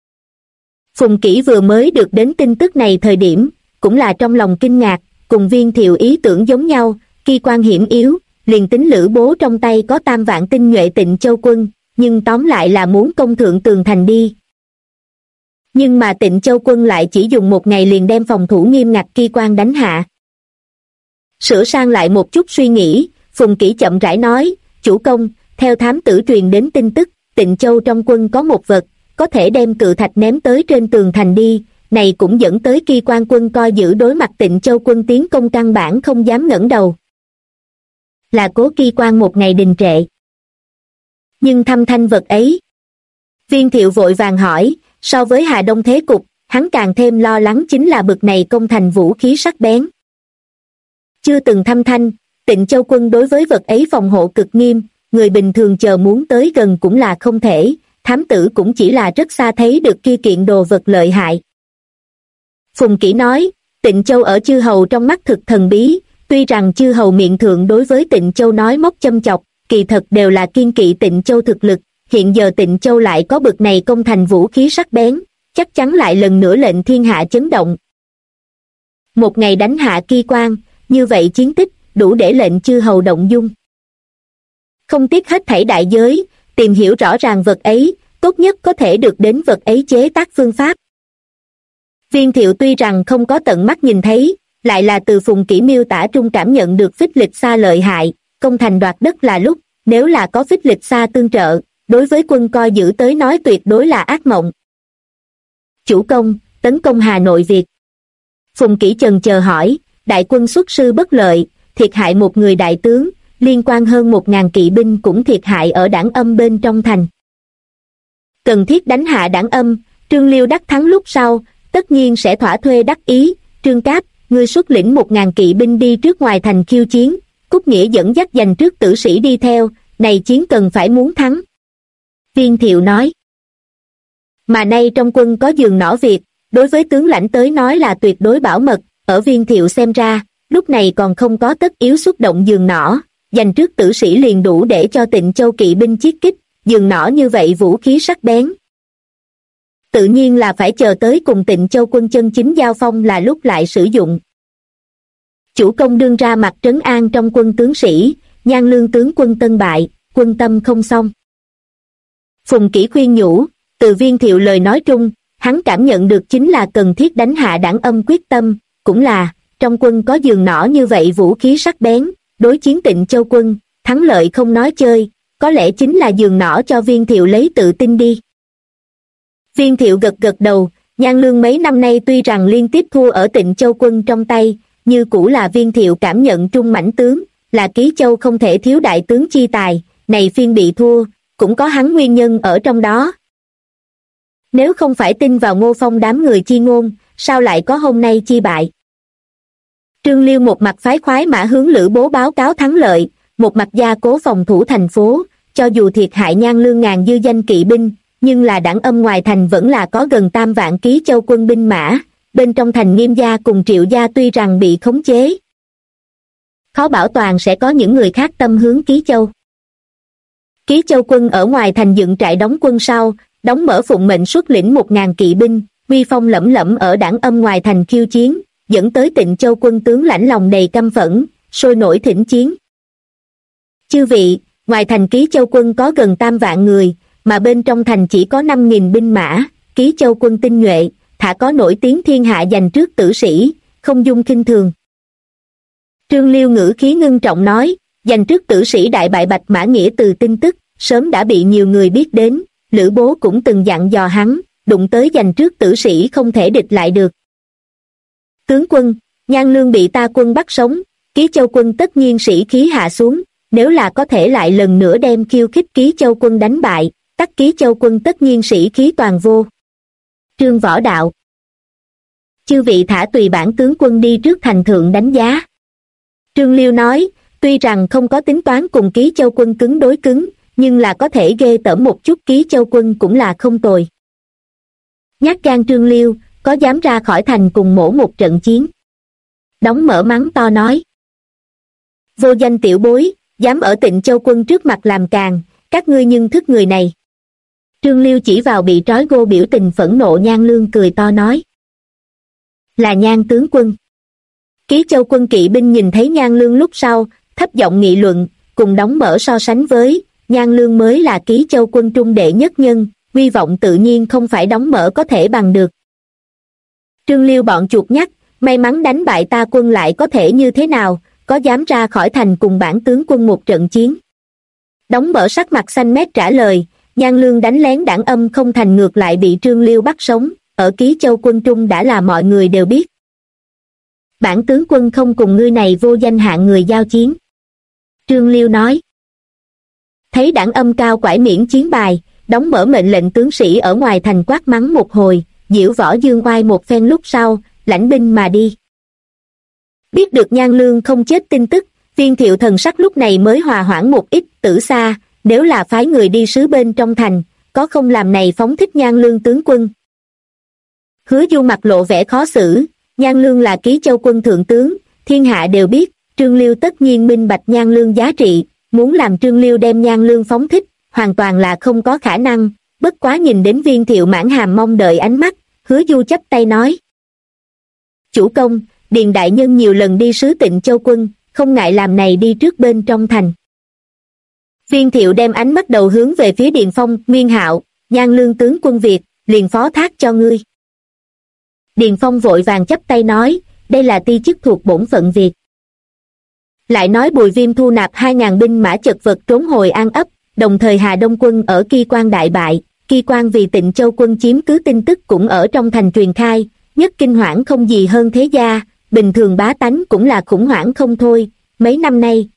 Phùng Kỷ vừa mới được đến tin tức này thời điểm, cũng là trong lòng kinh ngạc, cùng Viên Thiệu ý tưởng giống nhau, Ki Quan hiểm yếu, liền tính Lữ Bố trong tay có 3 vạn tinh nhuệ Tịnh Châu quân, nhưng tóm lại là muốn công thượng tường thành đi. Nhưng mà Tịnh Châu quân lại chỉ dùng 1 ngày liền đem phòng thủ nghiêm ngặt Ki Quan đánh hạ. Sửa sang lại một chút suy nghĩ, Phùng Kỷ chậm rãi nói, chủ công, theo thám tử truyền đến tin tức, Tịnh Châu trong quân có một vật, có thể đem cự thạch ném tới trên tường thành đi, này cũng dẫn tới Ki Quan quân coi giữ đối mặt Tịnh Châu quân tiến công căn bản không dám ngẩng đầu. Là cố Ki Quan 1 ngày đình trệ. Nhưng thăm thanh vật ấy. Viên Thiệu vội vàng hỏi, so với Hà Đông thế cục, hắn càng thêm lo lắng chính là bực này công thành vũ khí sắc bén. Chưa từng thăm thanh, Tịnh Châu quân đối với vật ấy phòng hộ cực nghiêm, người bình thường chờ muốn tới gần cũng là không thể, thám tử cũng chỉ là rất xa thấy được kia kiện đồ vật lợi hại. Phùng Kỷ nói, Tịnh Châu ở chư hầu trong mắt thực thần bí, tuy rằng chư hầu miệng thượng đối với Tịnh Châu nói móc châm chọc, kỳ thật đều là kiên kỵ Tịnh Châu thực lực, hiện giờ Tịnh Châu lại có bực này công thành vũ khí sắc bén, chắc chắn lại lần nữa lệnh thiên hạ chấn động. 1 ngày đánh hạ Ki Quan, như vậy chiến tích, đủ để lệnh chư hầu động dung. Không tiếc hết thảy đại giới, tìm hiểu rõ ràng vật ấy, tốt nhất có thể được đến vật ấy chế tác phương pháp. Viên Thiệu tuy rằng không có tận mắt nhìn thấy, lại là từ Phùng Kỷ miêu tả trung cảm nhận được Phích Lịch Sa lợi hại, công thành đoạt đất là lúc, nếu là có Phích Lịch Sa tương trợ, đối với quân coi giữ tới nói tuyệt đối là ác mộng. Chủ công, tấn công Hà Nội Việt. Phùng Kỷ chần chờ hỏi, đại quân xuất sư bất lợi, thiệt hại 1 người đại tướng, liên quan hơn 1.000 kỵ binh cũng thiệt hại ở Đảng Âm bên trong thành. Cần thiết đánh hạ Đảng Âm, Trương Liêu đắc thắng lúc sau, tất nhiên sẽ thỏa thuê đắc ý, Trương Cáp, ngươi xuất lĩnh 1.000 kỵ binh đi trước ngoài thành khiêu chiến, Cúc Nghĩa dẫn dắt giành trước tử sĩ đi theo, này chiến cần phải muốn thắng. Viên Thiệu nói. Mà nay trong quân có giường nỏ Việt, đối với tướng lãnh tới nói là tuyệt đối bảo mật, ở Viên Thiệu xem ra, lúc này còn không có tất yếu xuất động giường nỏ, giành trước tử sĩ liền đủ để cho Tịnh Châu kỵ binh chiết kích, giường nỏ như vậy vũ khí sắc bén. Tự nhiên là phải chờ tới cùng Tịnh Châu quân chân chính giao phong là lúc lại sử dụng. Chủ công đương ra mặt trấn an trong quân tướng sĩ, Nhan Lương tướng quân tân bại, quân tâm không xong. Phùng Kỷ khuyên nhủ, từ Viên Thiệu lời nói trung, hắn cảm nhận được chính là cần thiết đánh hạ Đảng Âm quyết tâm, cũng là, trong quân có giường nỏ như vậy vũ khí sắc bén, đối chiến Tịnh Châu quân, thắng lợi không nói chơi, có lẽ chính là giường nỏ cho Viên Thiệu lấy tự tin đi. Viên Thiệu gật gật đầu, Nhan Lương mấy năm nay tuy rằng liên tiếp thua ở Tịnh Châu quân trong tay, như cũ là Viên Thiệu cảm nhận trung mãnh tướng, là Ký Châu không thể thiếu đại tướng chi tài, này phiên bị thua, cũng có hắn nguyên nhân ở trong đó. Nếu không phải tin vào Ngô Phong đám người chi ngôn, sao lại có hôm nay chi bại? Trương Liêu một mặt phái khoái mã hướng Lữ Bố báo cáo thắng lợi, một mặt gia cố phòng thủ thành phố, cho dù thiệt hại Nhan Lương ngàn dư danh kỵ binh, nhưng là Đảng Âm ngoài thành vẫn là có gần 3 vạn Ký Châu quân binh mã, bên trong thành Nghiêm gia cùng Triệu gia tuy rằng bị khống chế, khó bảo toàn sẽ có những người khác tâm hướng Ký Châu. Ký Châu quân ở ngoài thành dựng trại đóng quân sau, đóng mở phụng mệnh xuất lĩnh 1000 kỵ binh, uy phong lẫm lẫm ở Đảng Âm ngoài thành khiêu chiến, dẫn tới Tịnh Châu quân tướng lãnh lòng đầy căm phẫn, sôi nổi thỉnh chiến. Chư vị, ngoài thành Ký Châu quân có gần 3 vạn người, mà bên trong thành chỉ có 5000 binh mã, Ký Châu quân tinh nhuệ, thả có nổi tiếng thiên hạ giành trước tử sĩ, không dung khinh thường. Trương Liêu ngữ khí ngưng trọng nói, giành trước tử sĩ đại bại Bạch Mã Nghĩa từ tin tức, sớm đã bị nhiều người biết đến, Lữ Bố cũng từng dặn dò hắn, đụng tới giành trước tử sĩ không thể địch lại được. Tướng quân, Nhan Lương bị ta quân bắt sống, Ký Châu quân tất nhiên sĩ khí hạ xuống, nếu là có thể lại lần nữa đem khiêu khích Ký Châu quân đánh bại, tất Ký Châu quân tất nhiên sĩ khí toàn vô. Trương Võ đạo, chư vị thả tùy bản tướng quân đi trước thành thượng đánh giá. Trương Liêu nói, tuy rằng không có tính toán cùng Ký Châu quân cứng đối cứng, nhưng là có thể ghê tởm một chút Ký Châu quân cũng là không tồi. Nhát gan Trương Liêu, có dám ra khỏi thành cùng mổ một trận chiến? Đóng mở mắng to nói. Vô danh tiểu bối, dám ở Tịnh Châu quân trước mặt làm càn, các ngươi nhưng thức người này. Trương Liêu chỉ vào bị trói gô biểu tình phẫn nộ Nhan Lương cười to nói. Là Nhan tướng quân. Ký Châu quân kỵ binh nhìn thấy Nhan Lương lúc sau, thấp giọng nghị luận, cùng đóng mở so sánh với, Nhan Lương mới là Ký Châu quân trung đệ nhất nhân, hy vọng tự nhiên không phải đóng mở có thể bằng được. Trương Liêu bọn chuột nhắt, may mắn đánh bại ta quân lại có thể như thế nào, có dám ra khỏi thành cùng bản tướng quân một trận chiến. Đóng mở sắc mặt xanh mét trả lời, Nhan Lương đánh lén Đảng Âm không thành ngược lại bị Trương Liêu bắt sống, ở Ký Châu quân trung đã là mọi người đều biết. Bản tướng quân không cùng ngươi này vô danh hạng người giao chiến. Trương Liêu nói. Thấy Đảng Âm cao quải miễn chiến bài, đóng mở mệnh lệnh tướng sĩ ở ngoài thành quát mắng một hồi, diễu võ dương oai một phen lúc sau, lãnh binh mà đi. Biết được Nhan Lương không chết tin tức, Viên Thiệu thần sắc lúc này mới hòa hoãn một ít, Tử xa, nếu là phái người đi sứ bên trong thành, có không làm này phóng thích Nhan Lương tướng quân. Hứa Du mặt lộ vẻ khó xử, Nhan Lương là Ký Châu quân thượng tướng, thiên hạ đều biết, Trương Liêu tất nhiên minh bạch Nhan Lương giá trị, muốn làm Trương Liêu đem Nhan Lương phóng thích, hoàn toàn là không có khả năng, bất quá nhìn đến Viên Thiệu mãn hàm mong đợi ánh mắt, Hứa Du chắp tay nói. Chủ công, Điền đại nhân nhiều lần đi sứ Tịnh Châu quân, không ngại làm này đi trước bên trong thành. Viên Thiệu đem ánh mắt đầu hướng về phía Điền Phong, Nguyên Hạo, Nhan Lương tướng quân Việt, liền phó thác cho ngươi. Điền Phong vội vàng chắp tay nói, đây là ti chức thuộc bổn phận Việt. Lại nói Bùi Viêm thu nạp 2000 binh mã chật vật trốn hồi An ấp, đồng thời Hà Đông quân ở Ki Quan đại bại, Ki Quan vì Tịnh Châu quân chiếm cứ tin tức cũng ở trong thành truyền khai, nhất kinh hoảng không gì hơn thế gia, bình thường bá tánh cũng là khủng hoảng không thôi, mấy năm nay.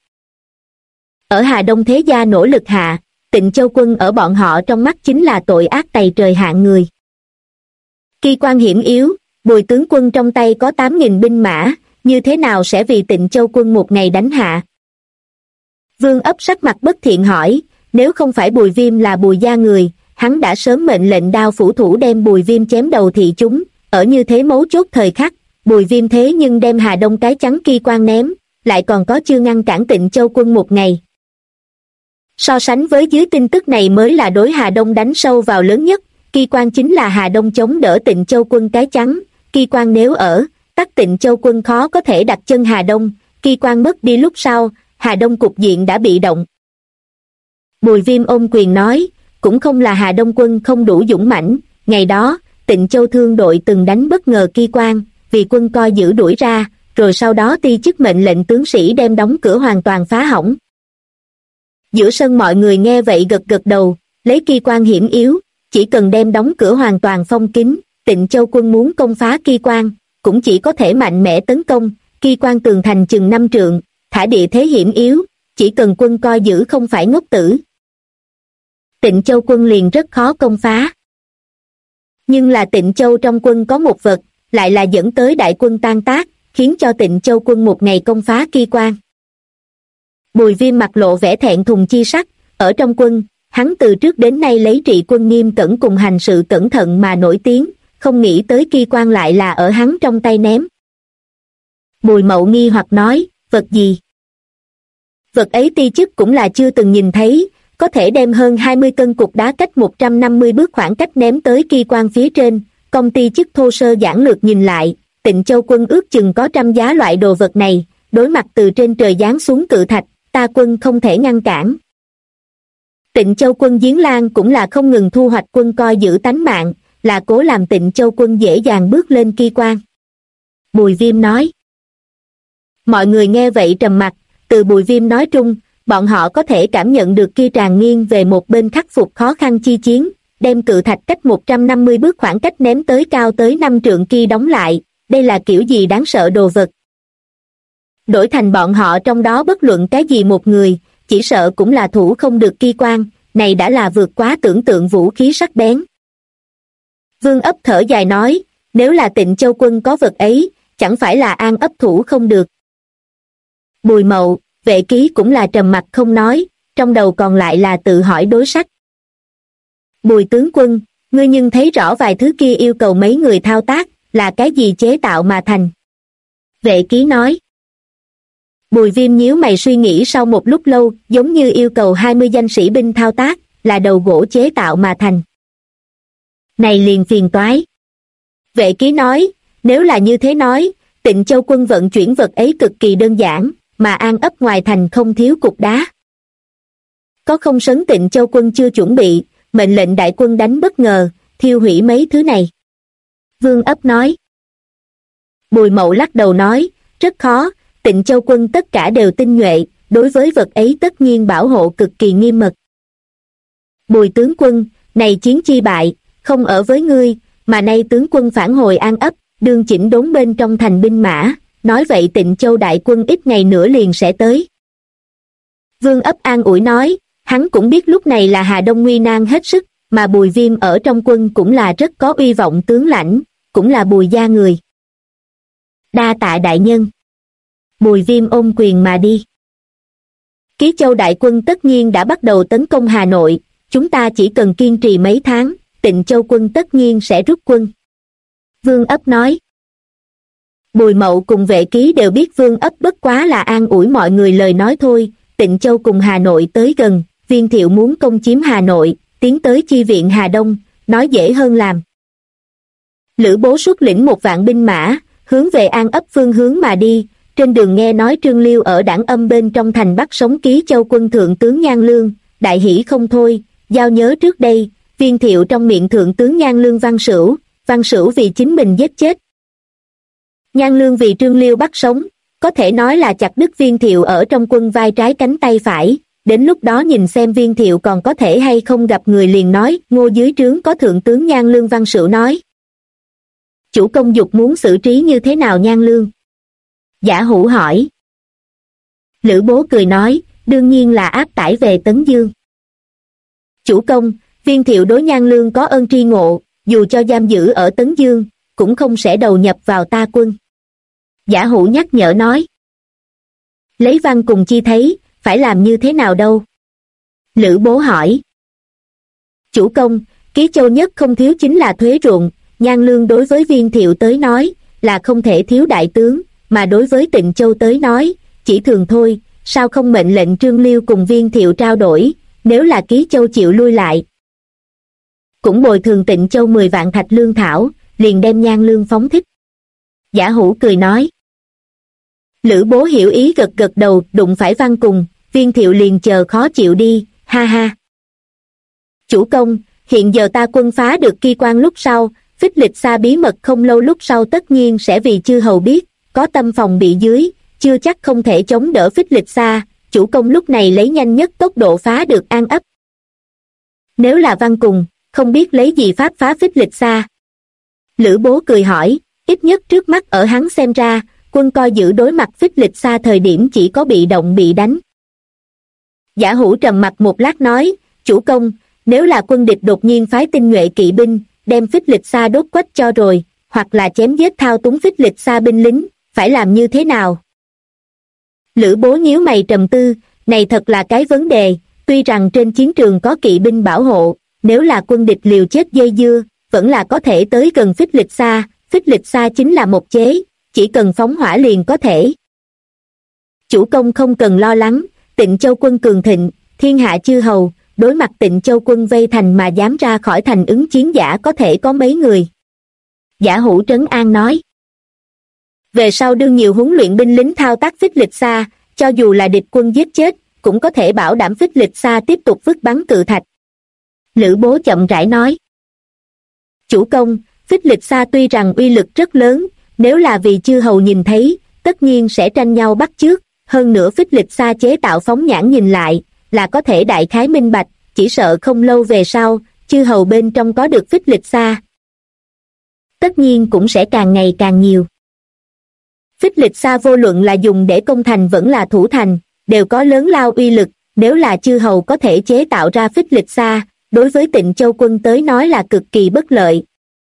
Ở Hà Đông thế gia nỗ lực hạ, Tịnh Châu quân ở bọn họ trong mắt chính là tội ác tày trời hạng người. Ki Quan hiểm yếu, Bùi tướng quân trong tay có 8000 binh mã, như thế nào sẽ vì Tịnh Châu quân một ngày đánh hạ? Vương ấp sắc mặt bất thiện hỏi, nếu không phải Bùi Viêm là Bùi gia người, hắn đã sớm mệnh lệnh đao phủ thủ đem Bùi Viêm chém đầu thị chúng, ở như thế mấu chốt thời khắc, Bùi Viêm thế nhưng đem Hà Đông cái trắng Ki Quan ném, lại còn có chưa ngăn cản Tịnh Châu quân một ngày. So sánh với dưới tin tức này mới là đối Hà Đông đánh sâu vào lớn nhất, Ki Quan chính là Hà Đông chống đỡ Tịnh Châu quân cái trắng, Ki Quan nếu ở, tắc Tịnh Châu quân khó có thể đặt chân Hà Đông, Ki Quan mất đi lúc sau, Hà Đông cục diện đã bị động. Bùi Viêm ôm quyền nói, cũng không là Hà Đông quân không đủ dũng mãnh, ngày đó, Tịnh Châu thương đội từng đánh bất ngờ Ki Quan, vì quân coi giữ đuổi ra, rồi sau đó ti chức mệnh lệnh tướng sĩ đem đóng cửa hoàn toàn phá hỏng. Giữa sân mọi người nghe vậy gật gật đầu, lấy Ki Quan hiểm yếu, chỉ cần đem đóng cửa hoàn toàn phong kín, Tịnh Châu quân muốn công phá Ki Quan, cũng chỉ có thể mạnh mẽ tấn công, Ki Quan tường thành chừng 5 trượng, thả địa thế hiểm yếu, chỉ cần quân coi giữ không phải ngốc tử. Tịnh Châu quân liền rất khó công phá. Nhưng là Tịnh Châu trong quân có một vật, lại là dẫn tới đại quân tan tác, khiến cho Tịnh Châu quân một ngày công phá Ki Quan. Bùi Viêm mặt lộ vẻ thẹn thùng chi sắc, ở trong quân, hắn từ trước đến nay lấy trị quân nghiêm cẩn cùng hành sự cẩn thận mà nổi tiếng, không nghĩ tới Ki Quan lại là ở hắn trong tay ném. Bùi Mậu nghi hoặc nói, vật gì? Vật ấy ti chức cũng là chưa từng nhìn thấy, có thể đem hơn 20 cân cục đá cách 150 bước khoảng cách ném tới Ki Quan phía trên. Công ty chức thô sơ giản lược nhìn lại, Tịnh Châu quân ước chừng có 100 giá loại đồ vật này, đối mặt từ trên trời giáng xuống cự thạch, ta quân không thể ngăn cản. Tịnh Châu quân Giếng Lan cũng là không ngừng thu hoạch quân coi giữ tánh mạng, là cố làm Tịnh Châu quân dễ dàng bước lên Ki Quan. Bùi Viêm nói. Mọi người nghe vậy trầm mặc, từ Bùi Viêm nói trung, bọn họ có thể cảm nhận được kia tràn nghiêng về một bên khắc phục khó khăn chi chiến, đem cự thạch cách 150 bước khoảng cách ném tới cao tới 5 trượng kia đóng lại, đây là kiểu gì đáng sợ đồ vật. Đổi thành bọn họ trong đó bất luận cái gì một người, chỉ sợ cũng là thủ không được Ki Quan, này đã là vượt quá tưởng tượng vũ khí sắc bén. Vương Ấp thở dài nói, nếu là Tịnh Châu quân có vật ấy, chẳng phải là An ấp thủ không được. Bùi Mậu, Vệ Ký cũng là trầm mặc không nói, trong đầu còn lại là tự hỏi đối sách. Bùi tướng quân, ngươi nhưng thấy rõ vài thứ kia yêu cầu mấy người thao tác, là cái gì chế tạo mà thành? Vệ Ký nói. Bùi Viêm nhíu mày suy nghĩ sau một lúc lâu, giống như yêu cầu 20 danh sĩ binh thao tác, là đầu gỗ chế tạo mà thành. Này liền phiền toái. Vệ Ký nói, nếu là như thế nói, Tịnh Châu quân vận chuyển vật ấy cực kỳ đơn giản, mà An ấp ngoài thành không thiếu cục đá. Có không sấn Tịnh Châu quân chưa chuẩn bị, mệnh lệnh đại quân đánh bất ngờ, thiêu hủy mấy thứ này. Vương Ấp nói. Bùi Mậu lắc đầu nói, rất khó, Tịnh Châu quân tất cả đều tinh nhuệ, đối với vật ấy tất nhiên bảo hộ cực kỳ nghiêm mật. Bùi tướng quân, này chiến chi bại, không ở với ngươi, mà nay tướng quân phản hồi An ấp, đương chỉnh đốn bên trong thành binh mã, nói vậy Tịnh Châu đại quân ít ngày nữa liền sẽ tới. Vương Ấp an ủi nói, hắn cũng biết lúc này là Hà Đông nguy nan hết sức, mà Bùi Viêm ở trong quân cũng là rất có uy vọng tướng lãnh, cũng là Bùi gia người. Đa tạ đại nhân. Bùi Viêm ôm quyền mà đi. Ký Châu đại quân tất nhiên đã bắt đầu tấn công Hà Nội, chúng ta chỉ cần kiên trì mấy tháng, Tịnh Châu quân tất nhiên sẽ rút quân. Vương Ấp nói. Bùi Mậu cùng Vệ Ký đều biết Vương Ấp bất quá là an ủi mọi người lời nói thôi, Tịnh Châu cùng Hà Nội tới gần, Viên Thiệu muốn công chiếm Hà Nội, tiến tới chi viện Hà Đông, nói dễ hơn làm. Lữ Bố xuất lĩnh 1 vạn binh mã, hướng về An ấp phương hướng mà đi, trên đường nghe nói Trương Liêu ở Đảng Âm bên trong thành bắt sống Ký Châu quân thượng tướng Nhan Lương, đại hỷ không thôi, giao nhớ trước đây, Viên Thiệu trong miệng thượng tướng Nhan Lương Văn Sửu vì chính mình giết chết. Nhan Lương vì Trương Liêu bắt sống, có thể nói là chặt đứt Viên Thiệu ở trong quân vai trái cánh tay phải, đến lúc đó nhìn xem Viên Thiệu còn có thể hay không gặp người liền nói, Ngô dưới trướng có thượng tướng Nhan Lương. Văn Sửu nói. Chủ công dục muốn xử trí như thế nào Nhan Lương? Giả Hữu hỏi. Lữ Bố cười nói, đương nhiên là áp tải về Tấn Dương. Chủ công, Viên Thiệu đối Nhan Lương có ơn tri ngộ, dù cho giam giữ ở Tấn Dương, cũng không sẽ đầu nhập vào ta quân. Giả Hữu nhắc nhở nói. Lấy Văn cùng chi thấy, phải làm như thế nào đâu? Lữ Bố hỏi. Chủ công, Ký Châu nhất không thiếu chính là thuế ruộng, Nhan Lương đối với Viên Thiệu tới nói, là không thể thiếu đại tướng, mà đối với Tịnh Châu tới nói, chỉ thường thôi, sao không mệnh lệnh Trương Liêu cùng Viên Thiệu trao đổi, nếu là Ký Châu chịu lui lại. Cũng bồi thường Tịnh Châu 10 vạn thạch lương thảo, liền đem Nhan Lương phóng thích. Giả Hữu cười nói. Lữ Bố hiểu ý gật gật đầu, đụng phải Văn cùng, Viên Thiệu liền chờ khó chịu đi, ha ha. Chủ công, hiện giờ ta quân phá được Ki Quan lúc sau, Phích Lịch Sa bí mật không lâu lúc sau tất nhiên sẽ vì chư hầu biết, có tâm phòng bị dưới, chưa chắc không thể chống đỡ Phích Lịch Sa, chủ công lúc này lấy nhanh nhất tốc độ phá được An ấp. Nếu là Văn cùng, không biết lấy gì pháp phá Phích Lịch Sa. Lữ Bố cười hỏi, ít nhất trước mắt ở hắn xem ra, quân coi giữ đối mặt Phích Lịch Sa thời điểm chỉ có bị động bị đánh. Giả Hữu trầm mặt một lát nói, chủ công, nếu là quân địch đột nhiên phái tinh nhuệ kỵ binh, đem phích lịch xa đốt quách cho rồi, hoặc là chém giết thao túng phích lịch xa binh lính, phải làm như thế nào? Lữ Bố nhíu mày trầm tư, này thật là cái vấn đề, tuy rằng trên chiến trường có kỵ binh bảo hộ, nếu là quân địch liều chết dây dưa, vẫn là có thể tới gần phích lịch xa chính là một chế, chỉ cần phóng hỏa liền có thể. Chủ công không cần lo lắng, Tịnh Châu quân cường thịnh, thiên hạ chư hầu, đối mặt Tịnh Châu quân vây thành mà dám ra khỏi thành ứng chiến giả có thể có mấy người. Giả Hữu trấn an nói. Về sau đương nhiều huấn luyện binh lính thao tác phích lịch xa, cho dù là địch quân giết chết, cũng có thể bảo đảm phích lịch xa tiếp tục vứt bắn cự thạch. Lữ Bố chậm rãi nói. Chủ công, phích lịch xa tuy rằng uy lực rất lớn, nếu là vì chư hầu nhìn thấy, tất nhiên sẽ tranh nhau bắt chước, hơn nữa phích lịch xa chế tạo phóng nhãn nhìn lại, là có thể đại khái minh bạch, chỉ sợ không lâu về sau, chư hầu bên trong có được phích lịch xa. Tất nhiên cũng sẽ càng ngày càng nhiều. Phích lịch xa vô luận là dùng để công thành vẫn là thủ thành, đều có lớn lao uy lực, nếu là chư hầu có thể chế tạo ra phích lịch xa, đối với Tịnh Châu quân tới nói là cực kỳ bất lợi.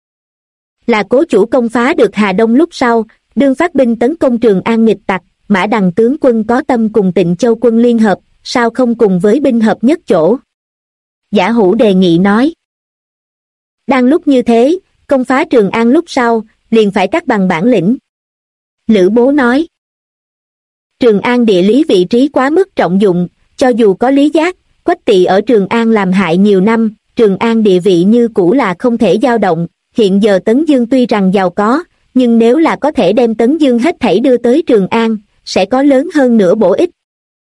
Là Cố chủ công phá được Hà Đông lúc sau, đương phát binh tấn công Trường An nghịch tặc, Mã Đằng tướng quân có tâm cùng Tịnh Châu quân liên hợp, sao không cùng với binh hợp nhất chỗ? Giả Hữu đề nghị nói. Đang lúc như thế, công phá Trường An lúc sau, liền phải cắt bằng bản lĩnh. Lữ Bố nói. Trường An địa lý vị trí quá mức trọng dụng, cho dù có Lý Giác, Quách Tỵ ở Trường An làm hại nhiều năm, Trường An địa vị như cũ là không thể dao động. Hiện giờ Tấn Dương tuy rằng giàu có, nhưng nếu là có thể đem Tấn Dương hết thảy đưa tới Trường An, sẽ có lớn hơn nữa bổ ích.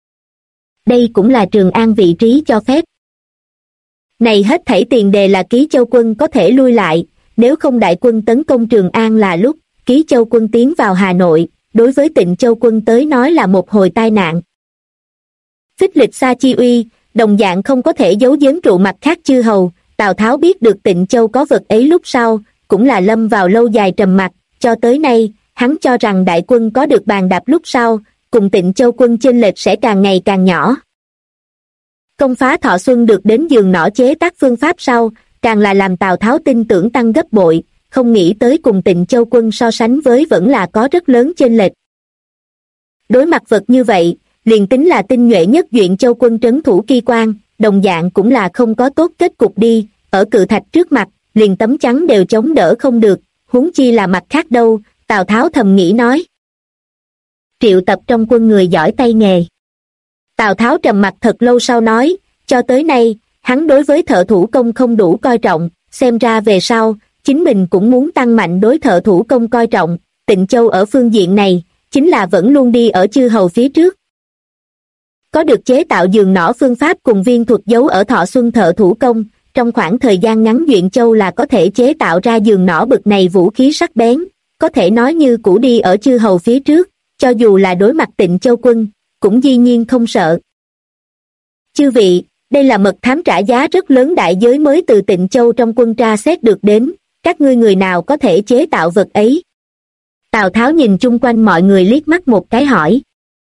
Đây cũng là Trường An vị trí cho phép. Này hết thảy tiền đề là Ký Châu quân có thể lui lại, nếu không đại quân tấn công Trường An là lúc Ký Châu quân tiến vào Hà Nội, đối với Tịnh Châu quân tới nói là một hồi tai nạn. Phích lịch xa chi uy, đồng dạng không có thể giấu giếm trụ mặt khác chư hầu. Tào Tháo biết được Tịnh Châu có vật ấy lúc sau, cũng là lâm vào lâu dài trầm mặc, cho tới nay, hắn cho rằng đại quân có được bàn đạp lúc sau, cùng Tịnh Châu quân chênh lệch sẽ càng ngày càng nhỏ. Công phá Thọ Xuân được đến giường nỏ chế tác phương pháp sau, càng là làm Tào Tháo tin tưởng tăng gấp bội, không nghĩ tới cùng Tịnh Châu quân so sánh với vẫn là có rất lớn chênh lệch. Đối mặt vật như vậy, liền tính là tinh nhuệ nhất Duyện Châu quân trấn thủ Ki Quan, đồng dạng cũng là không có tốt kết cục đi, ở cự thạch trước mặt, liền tấm chắn đều chống đỡ không được, huống chi là mặt khác đâu, Tào Tháo thầm nghĩ nói. Triệu Tập trong quân người giỏi tay nghề. Tào Tháo trầm mặt thật lâu sau nói, cho tới nay, hắn đối với thợ thủ công không đủ coi trọng, xem ra về sau, chính mình cũng muốn tăng mạnh đối thợ thủ công coi trọng, Tịnh Châu ở phương diện này, chính là vẫn luôn đi ở chư hầu phía trước. Có được chế tạo giường nỏ phương pháp cùng viên thuật giấu ở Thọ Xuân thợ thủ công, trong khoảng thời gian ngắn Duyện Châu là có thể chế tạo ra giường nỏ bực này vũ khí sắc bén, có thể nói như cũ đi ở chư hầu phía trước, cho dù là đối mặt Tịnh Châu quân, cũng dĩ nhiên không sợ. Chư vị, đây là mật thám trả giá rất lớn đại giới mới từ Tịnh Châu trong quân tra xét được đến, các ngươi người nào có thể chế tạo vật ấy? Tào Tháo nhìn chung quanh mọi người liếc mắt một cái hỏi.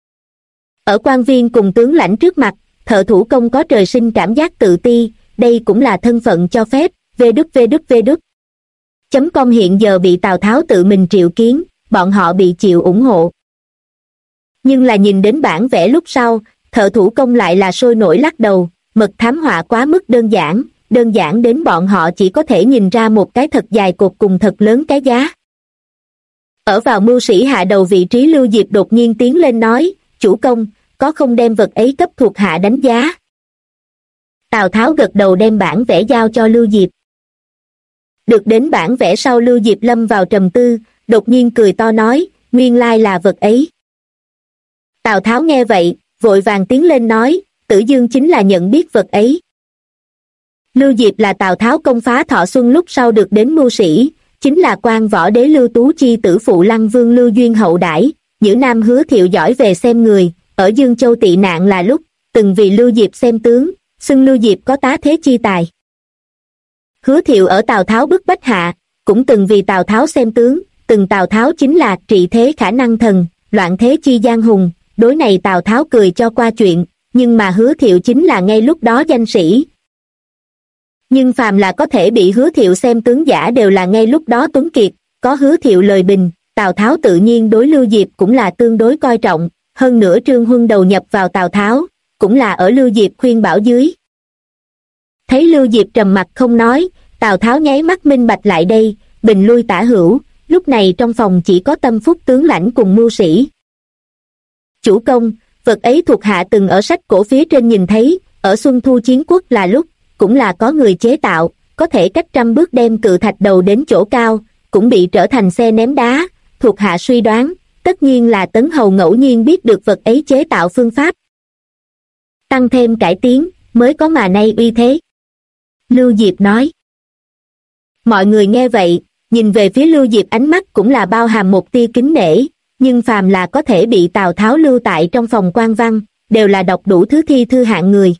Ở quan viên cùng tướng lãnh trước mặt, thợ thủ công có trời sinh cảm giác tự ti, đây cũng là thân phận cho phép, vđvđvđ. .com hiện giờ bị Tào Tháo tự mình triệu kiến, bọn họ bị chịu ủng hộ. Nhưng là nhìn đến bản vẽ lúc sau, thợ thủ công lại là sôi nổi lắc đầu, mật thám họa quá mức đơn giản đến bọn họ chỉ có thể nhìn ra một cái thật dài cột cùng thật lớn cái giá. Ở vào mưu sĩ hạ đầu vị trí Lưu Diệp đột nhiên tiến lên nói, chủ công, có không đem vật ấy cấp thuộc hạ đánh giá? Tào Tháo gật đầu đem bản vẽ giao cho Lưu Diệp. Được đến bản vẽ sau Lưu Diệp lâm vào trầm tư, đột nhiên cười to nói, nguyên lai là vật ấy. Tào Tháo nghe vậy, vội vàng tiến lên nói, Tử Dương chính là nhận biết vật ấy. Lưu Diệp là Tào Tháo công phá Thọ Xuân lúc sau được đến mưu sĩ, chính là quan võ đế Lưu Tú chi tử phụ Lăng Vương Lưu Duyên hậu đãi, Nhữ Nam Hứa Thiệu giỏi về xem người, ở Dương Châu tị nạn là lúc, từng vì Lưu Diệp xem tướng, xưng Lưu Diệp có tá thế chi tài. Hứa Thiệu ở Tào Tháo bức bách hạ, cũng từng vì Tào Tháo xem tướng, từng Tào Tháo chính là trị thế khả năng thần, loạn thế chi giang hùng, đối này Tào Tháo cười cho qua chuyện, nhưng mà Hứa Thiệu chính là ngay lúc đó danh sĩ. Nhưng phàm là có thể bị Hứa Thiệu xem tướng giả đều là ngay lúc đó tuấn kiệt, có Hứa Thiệu lời bình, Tào Tháo tự nhiên đối Lưu Diệp cũng là tương đối coi trọng, hơn nữa Trương Huân đầu nhập vào Tào Tháo, cũng là ở Lưu Diệp khuyên bảo dưới. Thấy Lưu Diệp trầm mặc không nói, Tào Tháo nháy mắt minh bạch lại đây, bình lui tả hữu, lúc này trong phòng chỉ có Tâm Phúc tướng lãnh cùng mưu sĩ. Chủ công, vật ấy thuộc hạ từng ở sách cổ phía trên nhìn thấy, ở Xuân Thu Chiến Quốc là lúc, cũng là có người chế tạo, có thể cách 100 bước đem cự thạch đầu đến chỗ cao, cũng bị trở thành xe ném đá, thuộc hạ suy đoán, tất nhiên là Tấn Hầu ngẫu nhiên biết được vật ấy chế tạo phương pháp. Tăng thêm cải tiến, mới có mà nay uy thế. Lưu Diệp nói. Mọi người nghe vậy, nhìn về phía Lưu Diệp ánh mắt cũng là bao hàm một tia kính nể, nhưng phàm là có thể bị Tào Tháo lưu tại trong phòng quan văn, đều là đọc đủ thứ thi thư hạng người.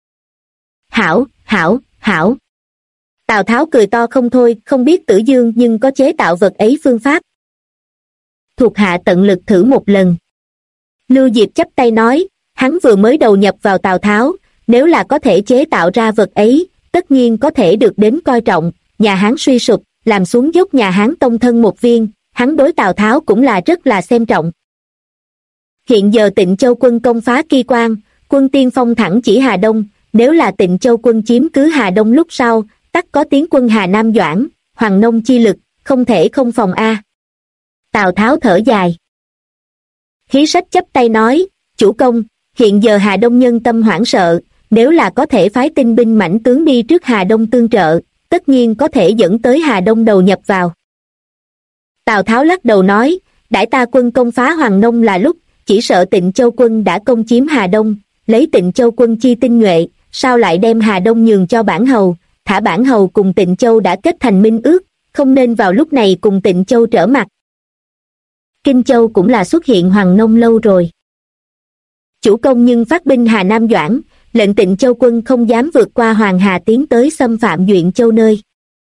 Hảo, hảo, hảo. Tào Tháo cười to không thôi, không biết Tử Dương nhưng có chế tạo vật ấy phương pháp. Thuộc hạ tận lực thử một lần. Lưu Diệp chắp tay nói, hắn vừa mới đầu nhập vào Tào Tháo, nếu là có thể chế tạo ra vật ấy, tất nhiên có thể được đến coi trọng, nhà Hán suy sụp, làm xuống dốc nhà Hán tông thân một viên, hắn đối Tào Tháo cũng là rất là xem trọng. Hiện giờ Tịnh Châu quân công phá Ki Quan, quân tiên phong thẳng chỉ Hà Đông, nếu là Tịnh Châu quân chiếm cứ Hà Đông lúc sau, tất có tiến quân Hà Nam Doãn, Hoàng Nông chi lực, không thể không phòng a. Tào Tháo thở dài. Khí Sách chắp tay nói, chủ công, hiện giờ Hà Đông nhân tâm hoảng sợ, nếu là có thể phái tinh binh mãnh tướng đi trước Hà Đông tương trợ, tất nhiên có thể dẫn tới Hà Đông đầu nhập vào. Tào Tháo lắc đầu nói, đãi ta quân công phá Hoàng Nông là lúc, chỉ sợ Tịnh Châu quân đã công chiếm Hà Đông, lấy Tịnh Châu quân chi tinh nhuệ, sao lại đem Hà Đông nhường cho Bản Hầu, thả Bản Hầu cùng Tịnh Châu đã kết thành minh ước, không nên vào lúc này cùng Tịnh Châu trở mặt. Kinh Châu cũng là xuất hiện Hoàng Nông lâu rồi. Chủ công nhưng phát binh Hà Nam Doãn, lệnh Tịnh Châu quân không dám vượt qua Hoàng Hà tiến tới xâm phạm Duyện Châu nơi.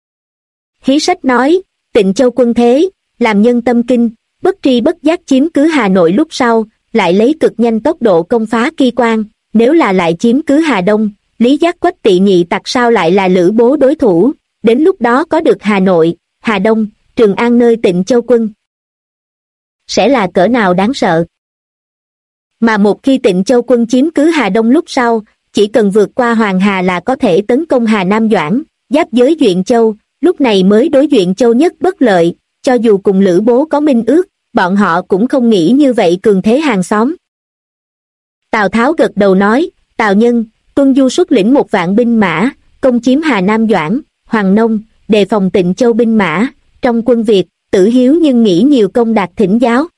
Hí Sách nói, Tịnh Châu quân thế, làm nhân tâm kinh, bất tri bất giác chiếm cứ Hà Nội lúc sau, lại lấy cực nhanh tốc độ công phá Ki Quan, nếu là lại chiếm cứ Hà Đông, Lý Giác Quách Tị Nhị Tặc sao lại là Lữ Bố đối thủ, đến lúc đó có được Hà Nội, Hà Đông, Trường An nơi Tịnh Châu quân. Sẽ là cỡ nào đáng sợ. Mà một khi Tịnh Châu quân chiếm cứ Hà Đông lúc sau, chỉ cần vượt qua Hoàng Hà là có thể tấn công Hà Nam Doãn, giáp giới Duyện Châu, lúc này mới đối Duyện Châu nhất bất lợi, cho dù cùng Lữ Bố có minh ước, bọn họ cũng không nghĩ như vậy cường thế hàng xóm. Tào Tháo gật đầu nói, Tào Nhân, Tuân Du xuất lĩnh 1.000 binh mã, công chiếm Hà Nam Doãn, Hoàng Nông, đề phòng Tịnh Châu binh mã, trong quân Việt, Tử Hiếu nhưng nghĩ nhiều công đạt thỉnh giáo.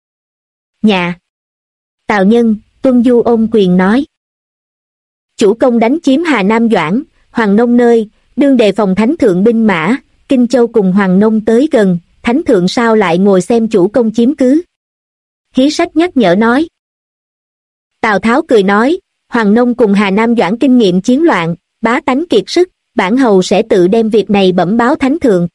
Nhà. Tào Nhân, Tuân Du ôm quyền nói. Chủ công đánh chiếm Hà Nam Doãn, Hoàng Nông nơi, đương đề phòng Thánh Thượng binh mã, Kinh Châu cùng Hoàng Nông tới gần, Thánh Thượng sao lại ngồi xem chủ công chiếm cứ. Hí Sách nhắc nhở nói. Tào Tháo cười nói, Hoàng Nông cùng Hà Nam Doãn kinh nghiệm chiến loạn, bá tánh kiệt sức, Bản Hầu sẽ tự đem việc này bẩm báo Thánh Thượng.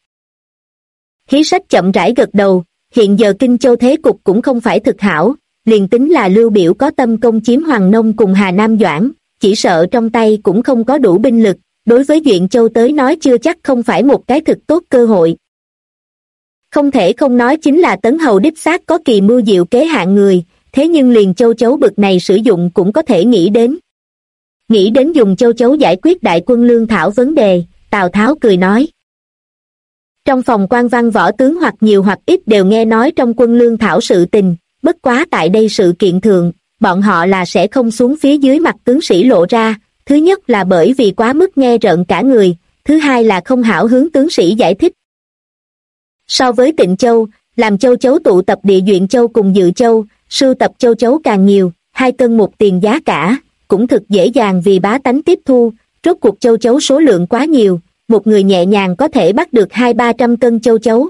Hí Sách chậm rãi gật đầu, hiện giờ Kinh Châu thế cục cũng không phải thực hảo, liền tính là Lưu Biểu có tâm công chiếm Hoàng Nông cùng Hà Nam Doãn, chỉ sợ trong tay cũng không có đủ binh lực, đối với Duyện Châu tới nói chưa chắc không phải một cái thực tốt cơ hội. Không thể không nói chính là Tấn Hầu đích xác có kỳ mưu diệu kế hạng người, thế nhưng liền châu chấu bực này sử dụng cũng có thể nghĩ đến. Nghĩ đến dùng châu chấu giải quyết đại quân lương thảo vấn đề, Tào Tháo cười nói. Trong phòng quan văn võ tướng hoặc nhiều hoặc ít đều nghe nói trong quân lương thảo sự tình, bất quá tại đây sự kiện thường, bọn họ là sẽ không xuống phía dưới mặt tướng sĩ lộ ra, thứ nhất là bởi vì quá mức nghe rợn cả người, thứ hai là không hảo hướng tướng sĩ giải thích. So với Tịnh Châu, làm châu chấu tụ tập địa Duyện Châu cùng Dự Châu, sưu tập châu chấu càng nhiều, 2 cân một tiền giá cả, cũng thực dễ dàng vì bá tánh tiếp thu, rốt cuộc châu chấu số lượng quá nhiều, một người nhẹ nhàng có thể bắt được 200-300 cân châu chấu.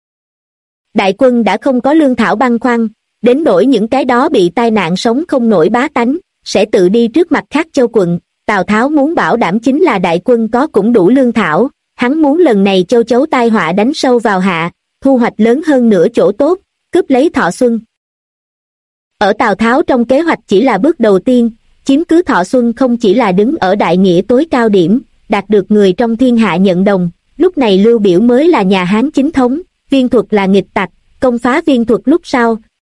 Đại quân đã không có lương thảo băn khoăn, đến nỗi những cái đó bị tai nạn sống không nổi bá tánh, sẽ tự đi trước mặt khác châu quận. Tào Tháo muốn bảo đảm chính là đại quân có cũng đủ lương thảo, hắn muốn lần này châu chấu tai họa đánh sâu vào hạ, thu hoạch lớn hơn nữa chỗ tốt, cướp lấy Thọ Xuân. Ở Tào Tháo trong kế hoạch chỉ là bước đầu tiên, chiếm cứ Thọ Xuân không chỉ là đứng ở đại nghĩa tối cao điểm, đạt được người trong thiên hạ nhận đồng. Lúc này Lưu Biểu mới là nhà Hán chính thống, Viên Thuật là nghịch tặc, công phá Viên Thuật lúc sau.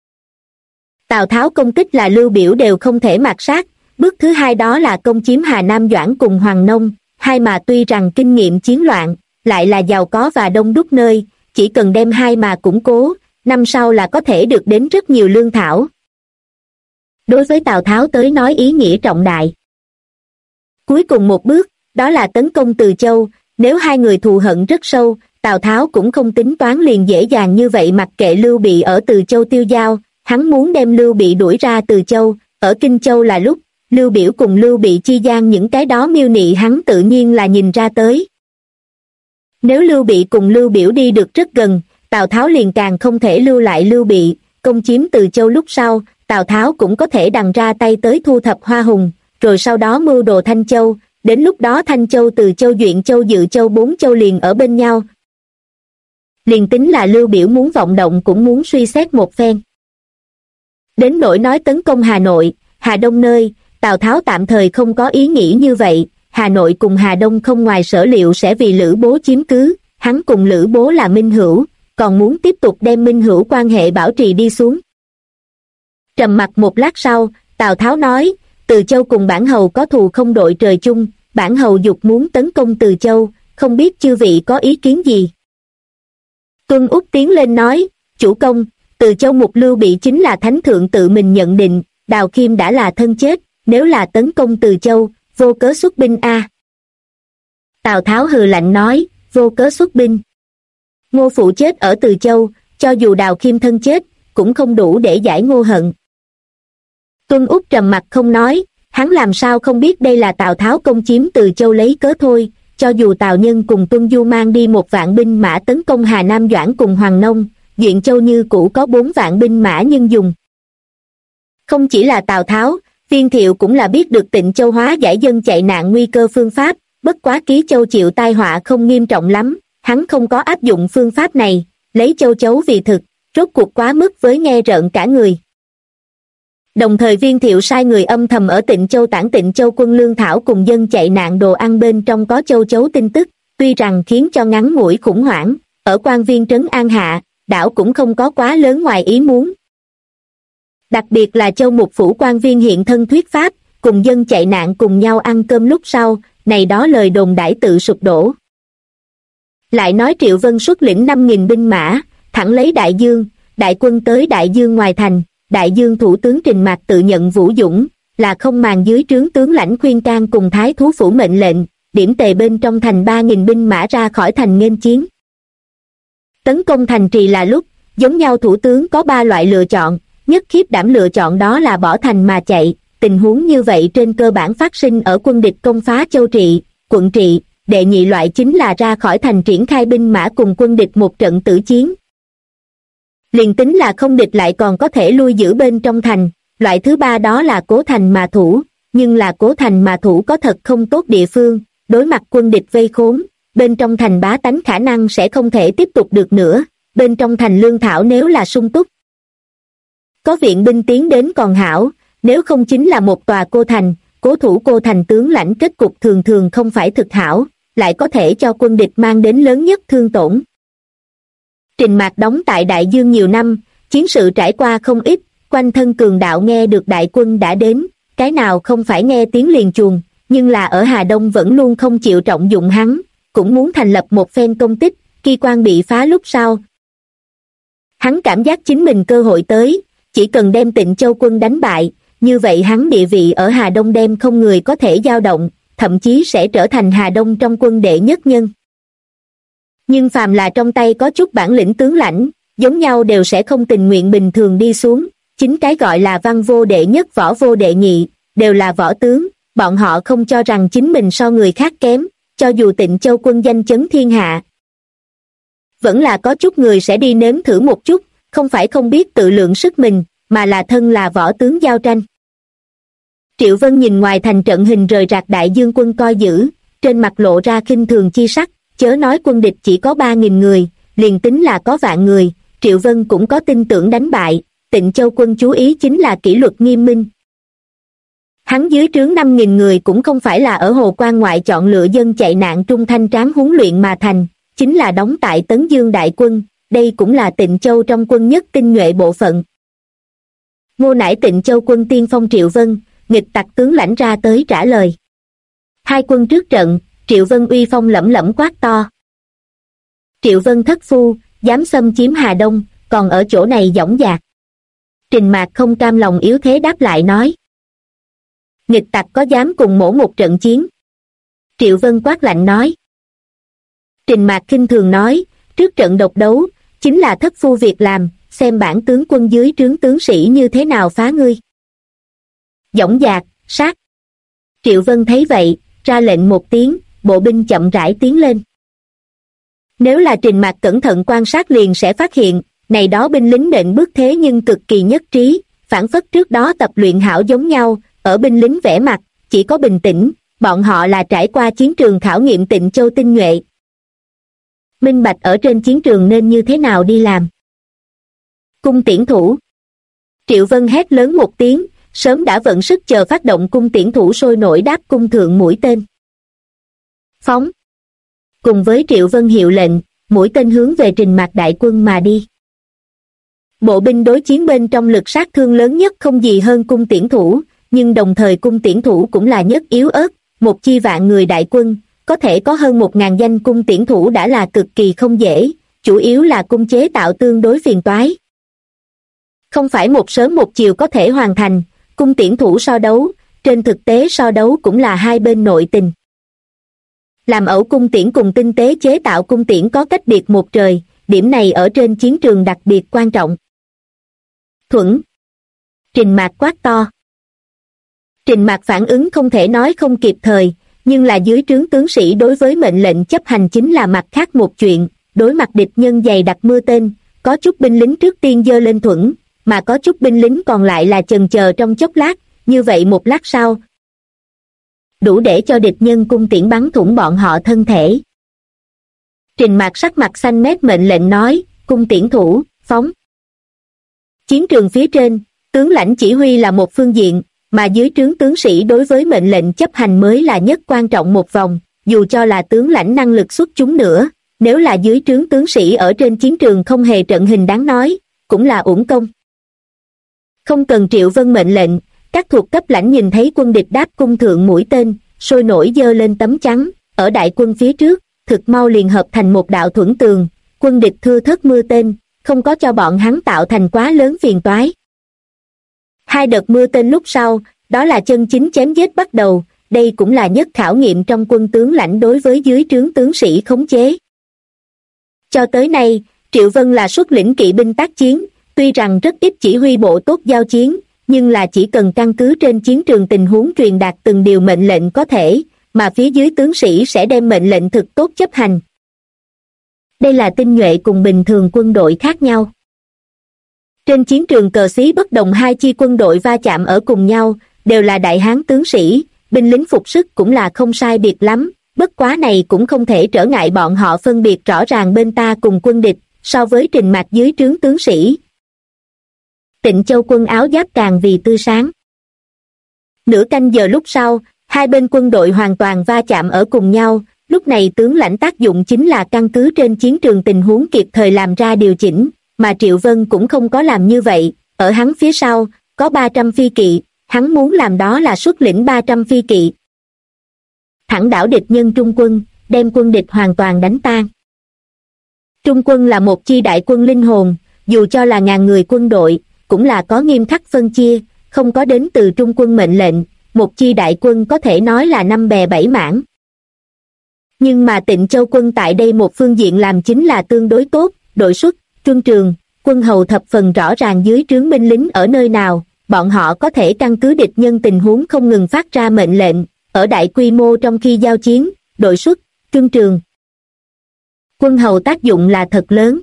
Tào Tháo công kích là Lưu Biểu đều không thể mạt sát. Bước thứ hai đó là công chiếm Hà Nam Doãn cùng Hoàng Nông, hai mà tuy rằng kinh nghiệm chiến loạn, lại là giàu có và đông đúc nơi, chỉ cần đem hai mà củng cố, năm sau là có thể được đến rất nhiều lương thảo. Đối với Tào Tháo tới nói ý nghĩa trọng đại. Cuối cùng một bước, đó là tấn công Từ Châu, nếu hai người thù hận rất sâu, Tào Tháo cũng không tính toán liền dễ dàng như vậy mặc kệ Lưu Bị ở Từ Châu tiêu dao, hắn muốn đem Lưu Bị đuổi ra Từ Châu, ở Kinh Châu là lúc, Lưu Biểu cùng Lưu Bị chi gian những cái đó miêu nị hắn tự nhiên là nhìn ra tới. Nếu Lưu Bị cùng Lưu Biểu đi được rất gần, Tào Tháo liền càng không thể lưu lại Lưu Bị, công chiếm Từ Châu lúc sau, Tào Tháo cũng có thể đằng ra tay tới thu thập Hoa Hùng, rồi sau đó mưu đồ Thanh Châu, đến lúc đó Thanh Châu, Từ Châu, Duyện Châu, Dự Châu, bốn châu liền ở bên nhau. Liền tính là Lưu Biểu muốn vọng động cũng muốn suy xét một phen. Đến nỗi nói tấn công Hà Nội, Hà Đông nơi, Tào Tháo tạm thời không có ý nghĩ như vậy, Hà Nội cùng Hà Đông không ngoài sở liệu sẽ vì Lữ Bố chiếm cứ, hắn cùng Lữ Bố là minh hữu, còn muốn tiếp tục đem minh hữu quan hệ bảo trì đi xuống. Trầm mặc một lát sau, Tào Tháo nói, Từ Châu cùng Bản Hầu có thù không đội trời chung, Bản Hầu dục muốn tấn công Từ Châu, không biết chư vị có ý kiến gì. Tuân Úc tiến lên nói, chủ công, Từ Châu mục Lưu Bị chính là thánh thượng tự mình nhận định, Đào Khiêm đã là thân chết, nếu là tấn công Từ Châu, vô cớ xuất binh a. Tào Tháo hừ lạnh nói, vô cớ xuất binh. Ngô Phụ chết ở Từ Châu, cho dù Đào Khiêm thân chết, cũng không đủ để giải Ngô hận. Tuân Úc trầm mặt không nói, hắn làm sao không biết đây là Tào Tháo công chiếm Từ Châu lấy cớ thôi, cho dù Tào Nhân cùng Tuân Du mang đi 1 vạn binh mã tấn công Hà Nam Doãn cùng Hoàng Nông, Duyện Châu như cũ có 4 vạn binh mã nhưng dùng. Không chỉ là Tào Tháo, Viên Thiệu cũng là biết được Tịnh Châu hóa giải dân chạy nạn nguy cơ phương pháp, bất quá Ký Châu chịu tai họa không nghiêm trọng lắm, hắn không có áp dụng phương pháp này, lấy châu chấu vì thực, rốt cuộc quá mức với nghe rợn cả người. Đồng thời Viên Thiệu sai người âm thầm ở Tịnh Châu tản Tịnh Châu quân lương thảo cùng dân chạy nạn đồ ăn bên trong có châu chấu tin tức, tuy rằng khiến cho ngắn ngủi khủng hoảng, ở quan viên trấn An Hạ, đảo cũng không có quá lớn ngoài ý muốn. Đặc biệt là Châu Mục phủ quan viên hiện thân thuyết pháp, cùng dân chạy nạn cùng nhau ăn cơm lúc sau, này đó lời đồn đãi tự sụp đổ. Lại nói Triệu Vân xuất lĩnh 5.000 binh mã, thẳng lấy Đại Dương, đại quân tới Đại Dương ngoài thành, Đại Dương thủ tướng Trình Mạc tự nhận vũ dũng, là không màng dưới trướng tướng lãnh Khuyên Can cùng Thái Thú phủ mệnh lệnh, điểm tề bên trong thành 3.000 binh mã ra khỏi thành nghênh chiến. Tấn công thành trì là lúc, giống nhau thủ tướng có 3 loại lựa chọn, nhất khiếp đảm lựa chọn đó là bỏ thành mà chạy, tình huống như vậy trên cơ bản phát sinh ở quân địch công phá châu trị, quận trị, đệ nhị loại chính là ra khỏi thành triển khai binh mã cùng quân địch một trận tử chiến. Liền tính là không địch lại còn có thể lui giữ bên trong thành, loại thứ ba đó là cố thành mà thủ, nhưng là cố thành mà thủ có thật không tốt địa phương, đối mặt quân địch vây khốn, bên trong thành bá tánh khả năng sẽ không thể tiếp tục được nữa, bên trong thành lương thảo nếu là sung túc. Có viện binh tiến đến còn hảo, nếu không chính là một tòa cô thành, cố thủ cô thành tướng lãnh kết cục thường thường không phải thực hảo, lại có thể cho quân địch mang đến lớn nhất thương tổn. Trình Mạc đóng tại Đại Dương nhiều năm, chiến sự trải qua không ít, quanh thân cường đạo nghe được đại quân đã đến, cái nào không phải nghe tiếng liền chuồng, nhưng là ở Hà Đông vẫn luôn không chịu trọng dụng hắn, cũng muốn thành lập một phen công tích, khi quan bị phá lúc sau. Hắn cảm giác chính mình cơ hội tới, chỉ cần đem Tịnh Châu quân đánh bại, như vậy hắn địa vị ở Hà Đông đem không người có thể dao động, thậm chí sẽ trở thành Hà Đông trong quân đệ nhất nhân. Nhưng phàm là trong tay có chút bản lĩnh tướng lãnh, giống nhau đều sẽ không tình nguyện bình thường đi xuống, chính cái gọi là văn vô đệ nhất võ vô đệ nhị, đều là võ tướng, bọn họ không cho rằng chính mình so người khác kém, cho dù Tịnh Châu quân danh chấn thiên hạ. Vẫn là có chút người sẽ đi nếm thử một chút, không phải không biết tự lượng sức mình, mà là thân là võ tướng giao tranh. Triệu Vân nhìn ngoài thành trận hình rời rạc Đại Dương quân coi giữ, trên mặt lộ ra khinh thường chi sắc, chớ nói quân địch chỉ có 3.000 người, liền tính là có vạn người, Triệu Vân cũng có tin tưởng đánh bại, Tịnh Châu quân chú ý chính là kỷ luật nghiêm minh. Hắn dưới trướng 5.000 người cũng không phải là ở Hồ Quan ngoại chọn lựa dân chạy nạn trung thanh tráng huấn luyện mà thành, chính là đóng tại Tấn Dương đại quân, đây cũng là Tịnh Châu trong quân nhất tinh nhuệ bộ phận. Ngô nải Tịnh Châu quân tiên phong Triệu Vân, nghịch tặc tướng lãnh ra tới trả lời. Hai quân trước trận, Triệu Vân uy phong lẫm lẫm quát to. Triệu Vân thất phu, dám xâm chiếm Hà Đông, còn ở chỗ này dõng dạc. Trình Mạc không cam lòng yếu thế đáp lại nói. Nghịch tặc có dám cùng mổ một trận chiến? Triệu Vân quát lạnh nói. Trình Mạc khinh thường nói, trước trận độc đấu, chính là thất phu việc làm, xem bản tướng quân dưới trướng tướng sĩ như thế nào phá ngươi. Dõng dạc, sát. Triệu Vân thấy vậy, ra lệnh một tiếng, bộ binh chậm rãi tiến lên. Nếu là Trình Mạc cẩn thận quan sát liền sẽ phát hiện, này đó binh lính nện bước thế nhưng cực kỳ nhất trí, phản phất trước đó tập luyện hảo giống nhau, ở binh lính vẻ mặt, chỉ có bình tĩnh, bọn họ là trải qua chiến trường khảo nghiệm Tịnh Châu tinh nhuệ. Minh bạch ở trên chiến trường nên như thế nào đi làm. Cung tiễn thủ. Triệu Vân hét lớn một tiếng, sớm đã vận sức chờ phát động cung tiễn thủ sôi nổi đáp cung thượng mũi tên. Phóng. Cùng với Triệu Vân hiệu lệnh, mũi tên hướng về Trình Mạc đại quân mà đi. Bộ binh đối chiến bên trong lực sát thương lớn nhất không gì hơn cung tiễn thủ, nhưng đồng thời cung tiễn thủ cũng là nhất yếu ớt, một chi vạn người đại quân, có thể có hơn 1.000 danh cung tiễn thủ đã là cực kỳ không dễ, chủ yếu là cung chế tạo tương đối phiền toái. Không phải một sớm một chiều có thể hoàn thành, cung tiễn thủ so đấu, trên thực tế so đấu cũng là hai bên nội tình. Làm ẩu cung tiễn cùng tinh tế chế tạo cung tiễn có cách biệt một trời, điểm này ở trên chiến trường đặc biệt quan trọng. Thuẫn. Trình Mạc quát to. Trình Mạc phản ứng không thể nói không kịp thời, nhưng là dưới trướng tướng sĩ đối với mệnh lệnh chấp hành chính là mặt khác một chuyện, đối mặt địch nhân dày đặc mưa tên, có chút binh lính trước tiên giơ lên thuẫn, mà có chút binh lính còn lại là chần chờ trong chốc lát, như vậy một lát sau, đủ để cho địch nhân cung tiễn bắn thủng bọn họ thân thể. Trình Mạc sắc mặt xanh mét mệnh lệnh nói, cung tiễn thủ, phóng. Chiến trường phía trên, tướng lãnh chỉ huy là một phương diện, mà dưới trướng tướng sĩ đối với mệnh lệnh chấp hành mới là nhất quan trọng một vòng, dù cho là tướng lãnh năng lực xuất chúng nữa, nếu là dưới trướng tướng sĩ ở trên chiến trường không hề trận hình đáng nói, cũng là uổng công. Không cần Triệu Vân mệnh lệnh, các thuộc cấp lãnh nhìn thấy quân địch đáp cung thượng mũi tên, sôi nổi giơ lên tấm chắn, ở đại quân phía trước, thực mau liền hợp thành một đạo thuẫn tường, quân địch thưa thớt mưa tên, không có cho bọn hắn tạo thành quá lớn phiền toái. Hai đợt mưa tên lúc sau, đó là chân chính chém giết bắt đầu, đây cũng là nhất khảo nghiệm trong quân tướng lãnh đối với dưới trướng tướng sĩ khống chế. Cho tới nay, Triệu Vân là xuất lĩnh kỵ binh tác chiến, tuy rằng rất ít chỉ huy bộ tốt giao chiến, nhưng là chỉ cần căn cứ trên chiến trường tình huống truyền đạt từng điều mệnh lệnh có thể, mà phía dưới tướng sĩ sẽ đem mệnh lệnh thực tốt chấp hành. Đây là tinh nhuệ cùng bình thường quân đội khác nhau. Trên chiến trường cờ xí bất đồng hai chi quân đội va chạm ở cùng nhau, đều là đại hán tướng sĩ, binh lính phục sức cũng là không sai biệt lắm, bất quá này cũng không thể trở ngại bọn họ phân biệt rõ ràng bên ta cùng quân địch, so với Trình Mạc dưới trướng tướng sĩ. Tịnh Châu quân áo giáp càng vì tươi sáng. Nửa canh giờ lúc sau, hai bên quân đội hoàn toàn va chạm ở cùng nhau, lúc này tướng lãnh tác dụng chính là căn cứ trên chiến trường tình huống kịp thời làm ra điều chỉnh, mà Triệu Vân cũng không có làm như vậy, ở hắn phía sau, có 300 phi kỵ, hắn muốn làm đó là xuất lĩnh 300 phi kỵ. Thẳng đảo địch nhân Trung quân, đem quân địch hoàn toàn đánh tan. Trung quân là một chi đại quân linh hồn, dù cho là ngàn người quân đội, cũng là có nghiêm khắc phân chia, không có đến từ Trung quân mệnh lệnh, một chi đại quân có thể nói là 5 bè 7 mảng. Nhưng mà Tịnh Châu quân tại đây một phương diện làm chính là tương đối tốt, đội xuất, truân trường, quân hầu thập phần rõ ràng dưới trướng binh lính ở nơi nào, bọn họ có thể căn cứ địch nhân tình huống không ngừng phát ra mệnh lệnh, ở đại quy mô trong khi giao chiến, đội xuất, truân trường. Quân hầu tác dụng là thật lớn.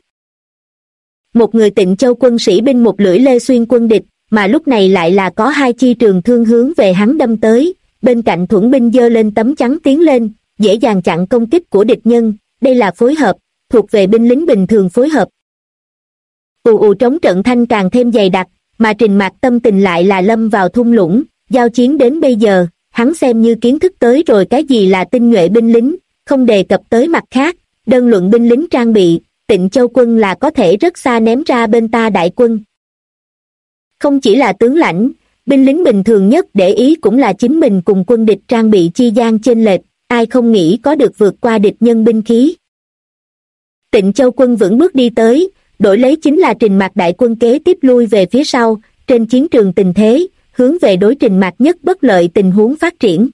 Một người Tịnh Châu quân sĩ binh một lưỡi lê xuyên quân địch, mà lúc này lại là có hai chi trường thương hướng về hắn đâm tới, bên cạnh thuẫn binh giơ lên tấm chắn tiến lên, dễ dàng chặn công kích của địch nhân, đây là phối hợp, thuộc về binh lính bình thường phối hợp. Ù ù trống trận thanh càng thêm dày đặc, mà Trình Mạc tâm tình lại là lâm vào thung lũng, giao chiến đến bây giờ, hắn xem như kiến thức tới rồi cái gì là tinh nhuệ binh lính, không đề cập tới mặt khác, đơn luận binh lính trang bị, Tịnh Châu quân là có thể rất xa ném ra bên ta đại quân. Không chỉ là tướng lãnh, binh lính bình thường nhất để ý cũng là chính mình cùng quân địch trang bị chi gian chênh lệch, ai không nghĩ có được vượt qua địch nhân binh khí. Tịnh Châu quân vững bước đi tới, đổi lấy chính là Trình Mạc đại quân kế tiếp lui về phía sau, trên chiến trường tình thế, hướng về đối Trình Mạc nhất bất lợi tình huống phát triển.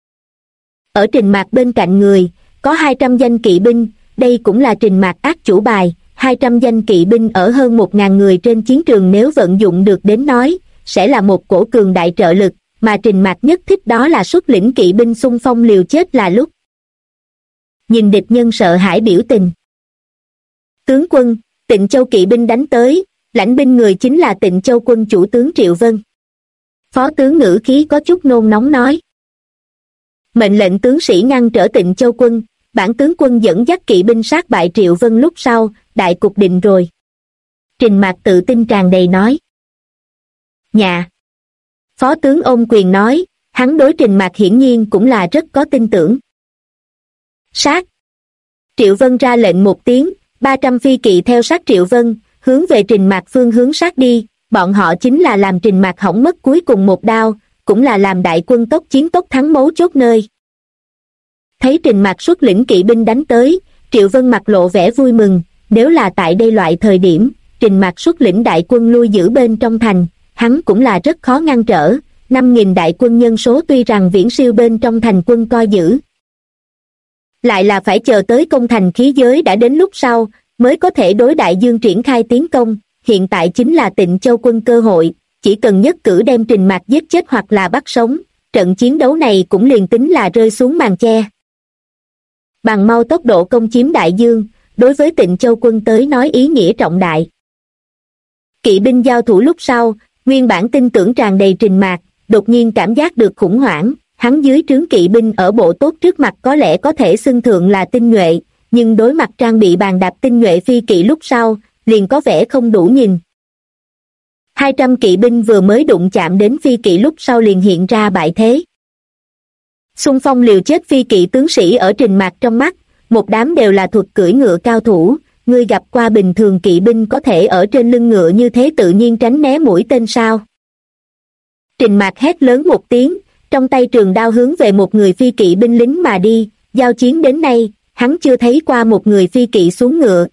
Ở Trình Mạc bên cạnh người, có 200 danh kỵ binh, đây cũng là Trình Mạc ác chủ bài, 200 danh kỵ binh ở hơn 1.000 người trên chiến trường nếu vận dụng được đến nói, sẽ là một cổ cường đại trợ lực, mà Trình Mạc nhất thích đó là xuất lĩnh kỵ binh xung phong liều chết là lúc. Nhìn địch nhân sợ hãi biểu tình. Tướng quân, Tịnh Châu kỵ binh đánh tới, lãnh binh người chính là Tịnh Châu quân chủ tướng Triệu Vân. Phó tướng ngữ khí có chút nôn nóng nói. Mệnh lệnh tướng sĩ ngăn trở Tịnh Châu quân, bản tướng quân dẫn dắt kỵ binh sát bại Triệu Vân lúc sau, đại cục định rồi. Trình Mạc tự tin tràn đầy nói. Dạ. Phó tướng ôm quyền nói, hắn đối Trình Mạc hiển nhiên cũng là rất có tin tưởng. Sát. Triệu Vân ra lệnh một tiếng, 300 phi kỵ theo sát Triệu Vân, hướng về Trình Mạc phương hướng sát đi, bọn họ chính là làm Trình Mạc hỏng mất cuối cùng một đao, cũng là làm đại quân tốc chiến tốc thắng mấu chốt nơi. Thấy Trình Mạc xuất lĩnh kỵ binh đánh tới, Triệu Vân mặt lộ vẻ vui mừng, nếu là tại đây loại thời điểm, Trình Mạc xuất lĩnh đại quân lui giữ bên trong thành, hắn cũng là rất khó ngăn trở, 5.000 đại quân nhân số tuy rằng viễn siêu bên trong thành quân coi giữ. Lại là phải chờ tới công thành khí giới đã đến lúc sau, mới có thể đối đại dương triển khai tiến công, hiện tại chính là Tịnh Châu quân cơ hội, chỉ cần nhất cử đem Trình Mạc giết chết hoặc là bắt sống, trận chiến đấu này cũng liền tính là rơi xuống màn che. Bằng mau tốc độ công chiếm đại dương, đối với Tịnh Châu quân tới nói ý nghĩa trọng đại. Kỵ binh giao thủ lúc sau, nguyên bản tin tưởng tràn đầy Trình Mạc, đột nhiên cảm giác được khủng hoảng, hắn dưới trướng kỵ binh ở bộ tốt trước mặt có lẽ có thể xưng thượng là tinh nhuệ, nhưng đối mặt trang bị bàn đạp tinh nhuệ phi kỵ lúc sau, liền có vẻ không đủ nhìn. 200 kỵ binh vừa mới đụng chạm đến phi kỵ lúc sau liền hiện ra bại thế. Xung phong liều chết phi kỵ tướng sĩ ở Trình Mạc trong mắt, một đám đều là thuật cưỡi ngựa cao thủ, ngươi gặp qua bình thường kỵ binh có thể ở trên lưng ngựa như thế tự nhiên tránh né mũi tên sao? Trình Mạc hét lớn một tiếng, trong tay trường đao hướng về một người phi kỵ binh lính mà đi, giao chiến đến nay, hắn chưa thấy qua một người phi kỵ xuống ngựa,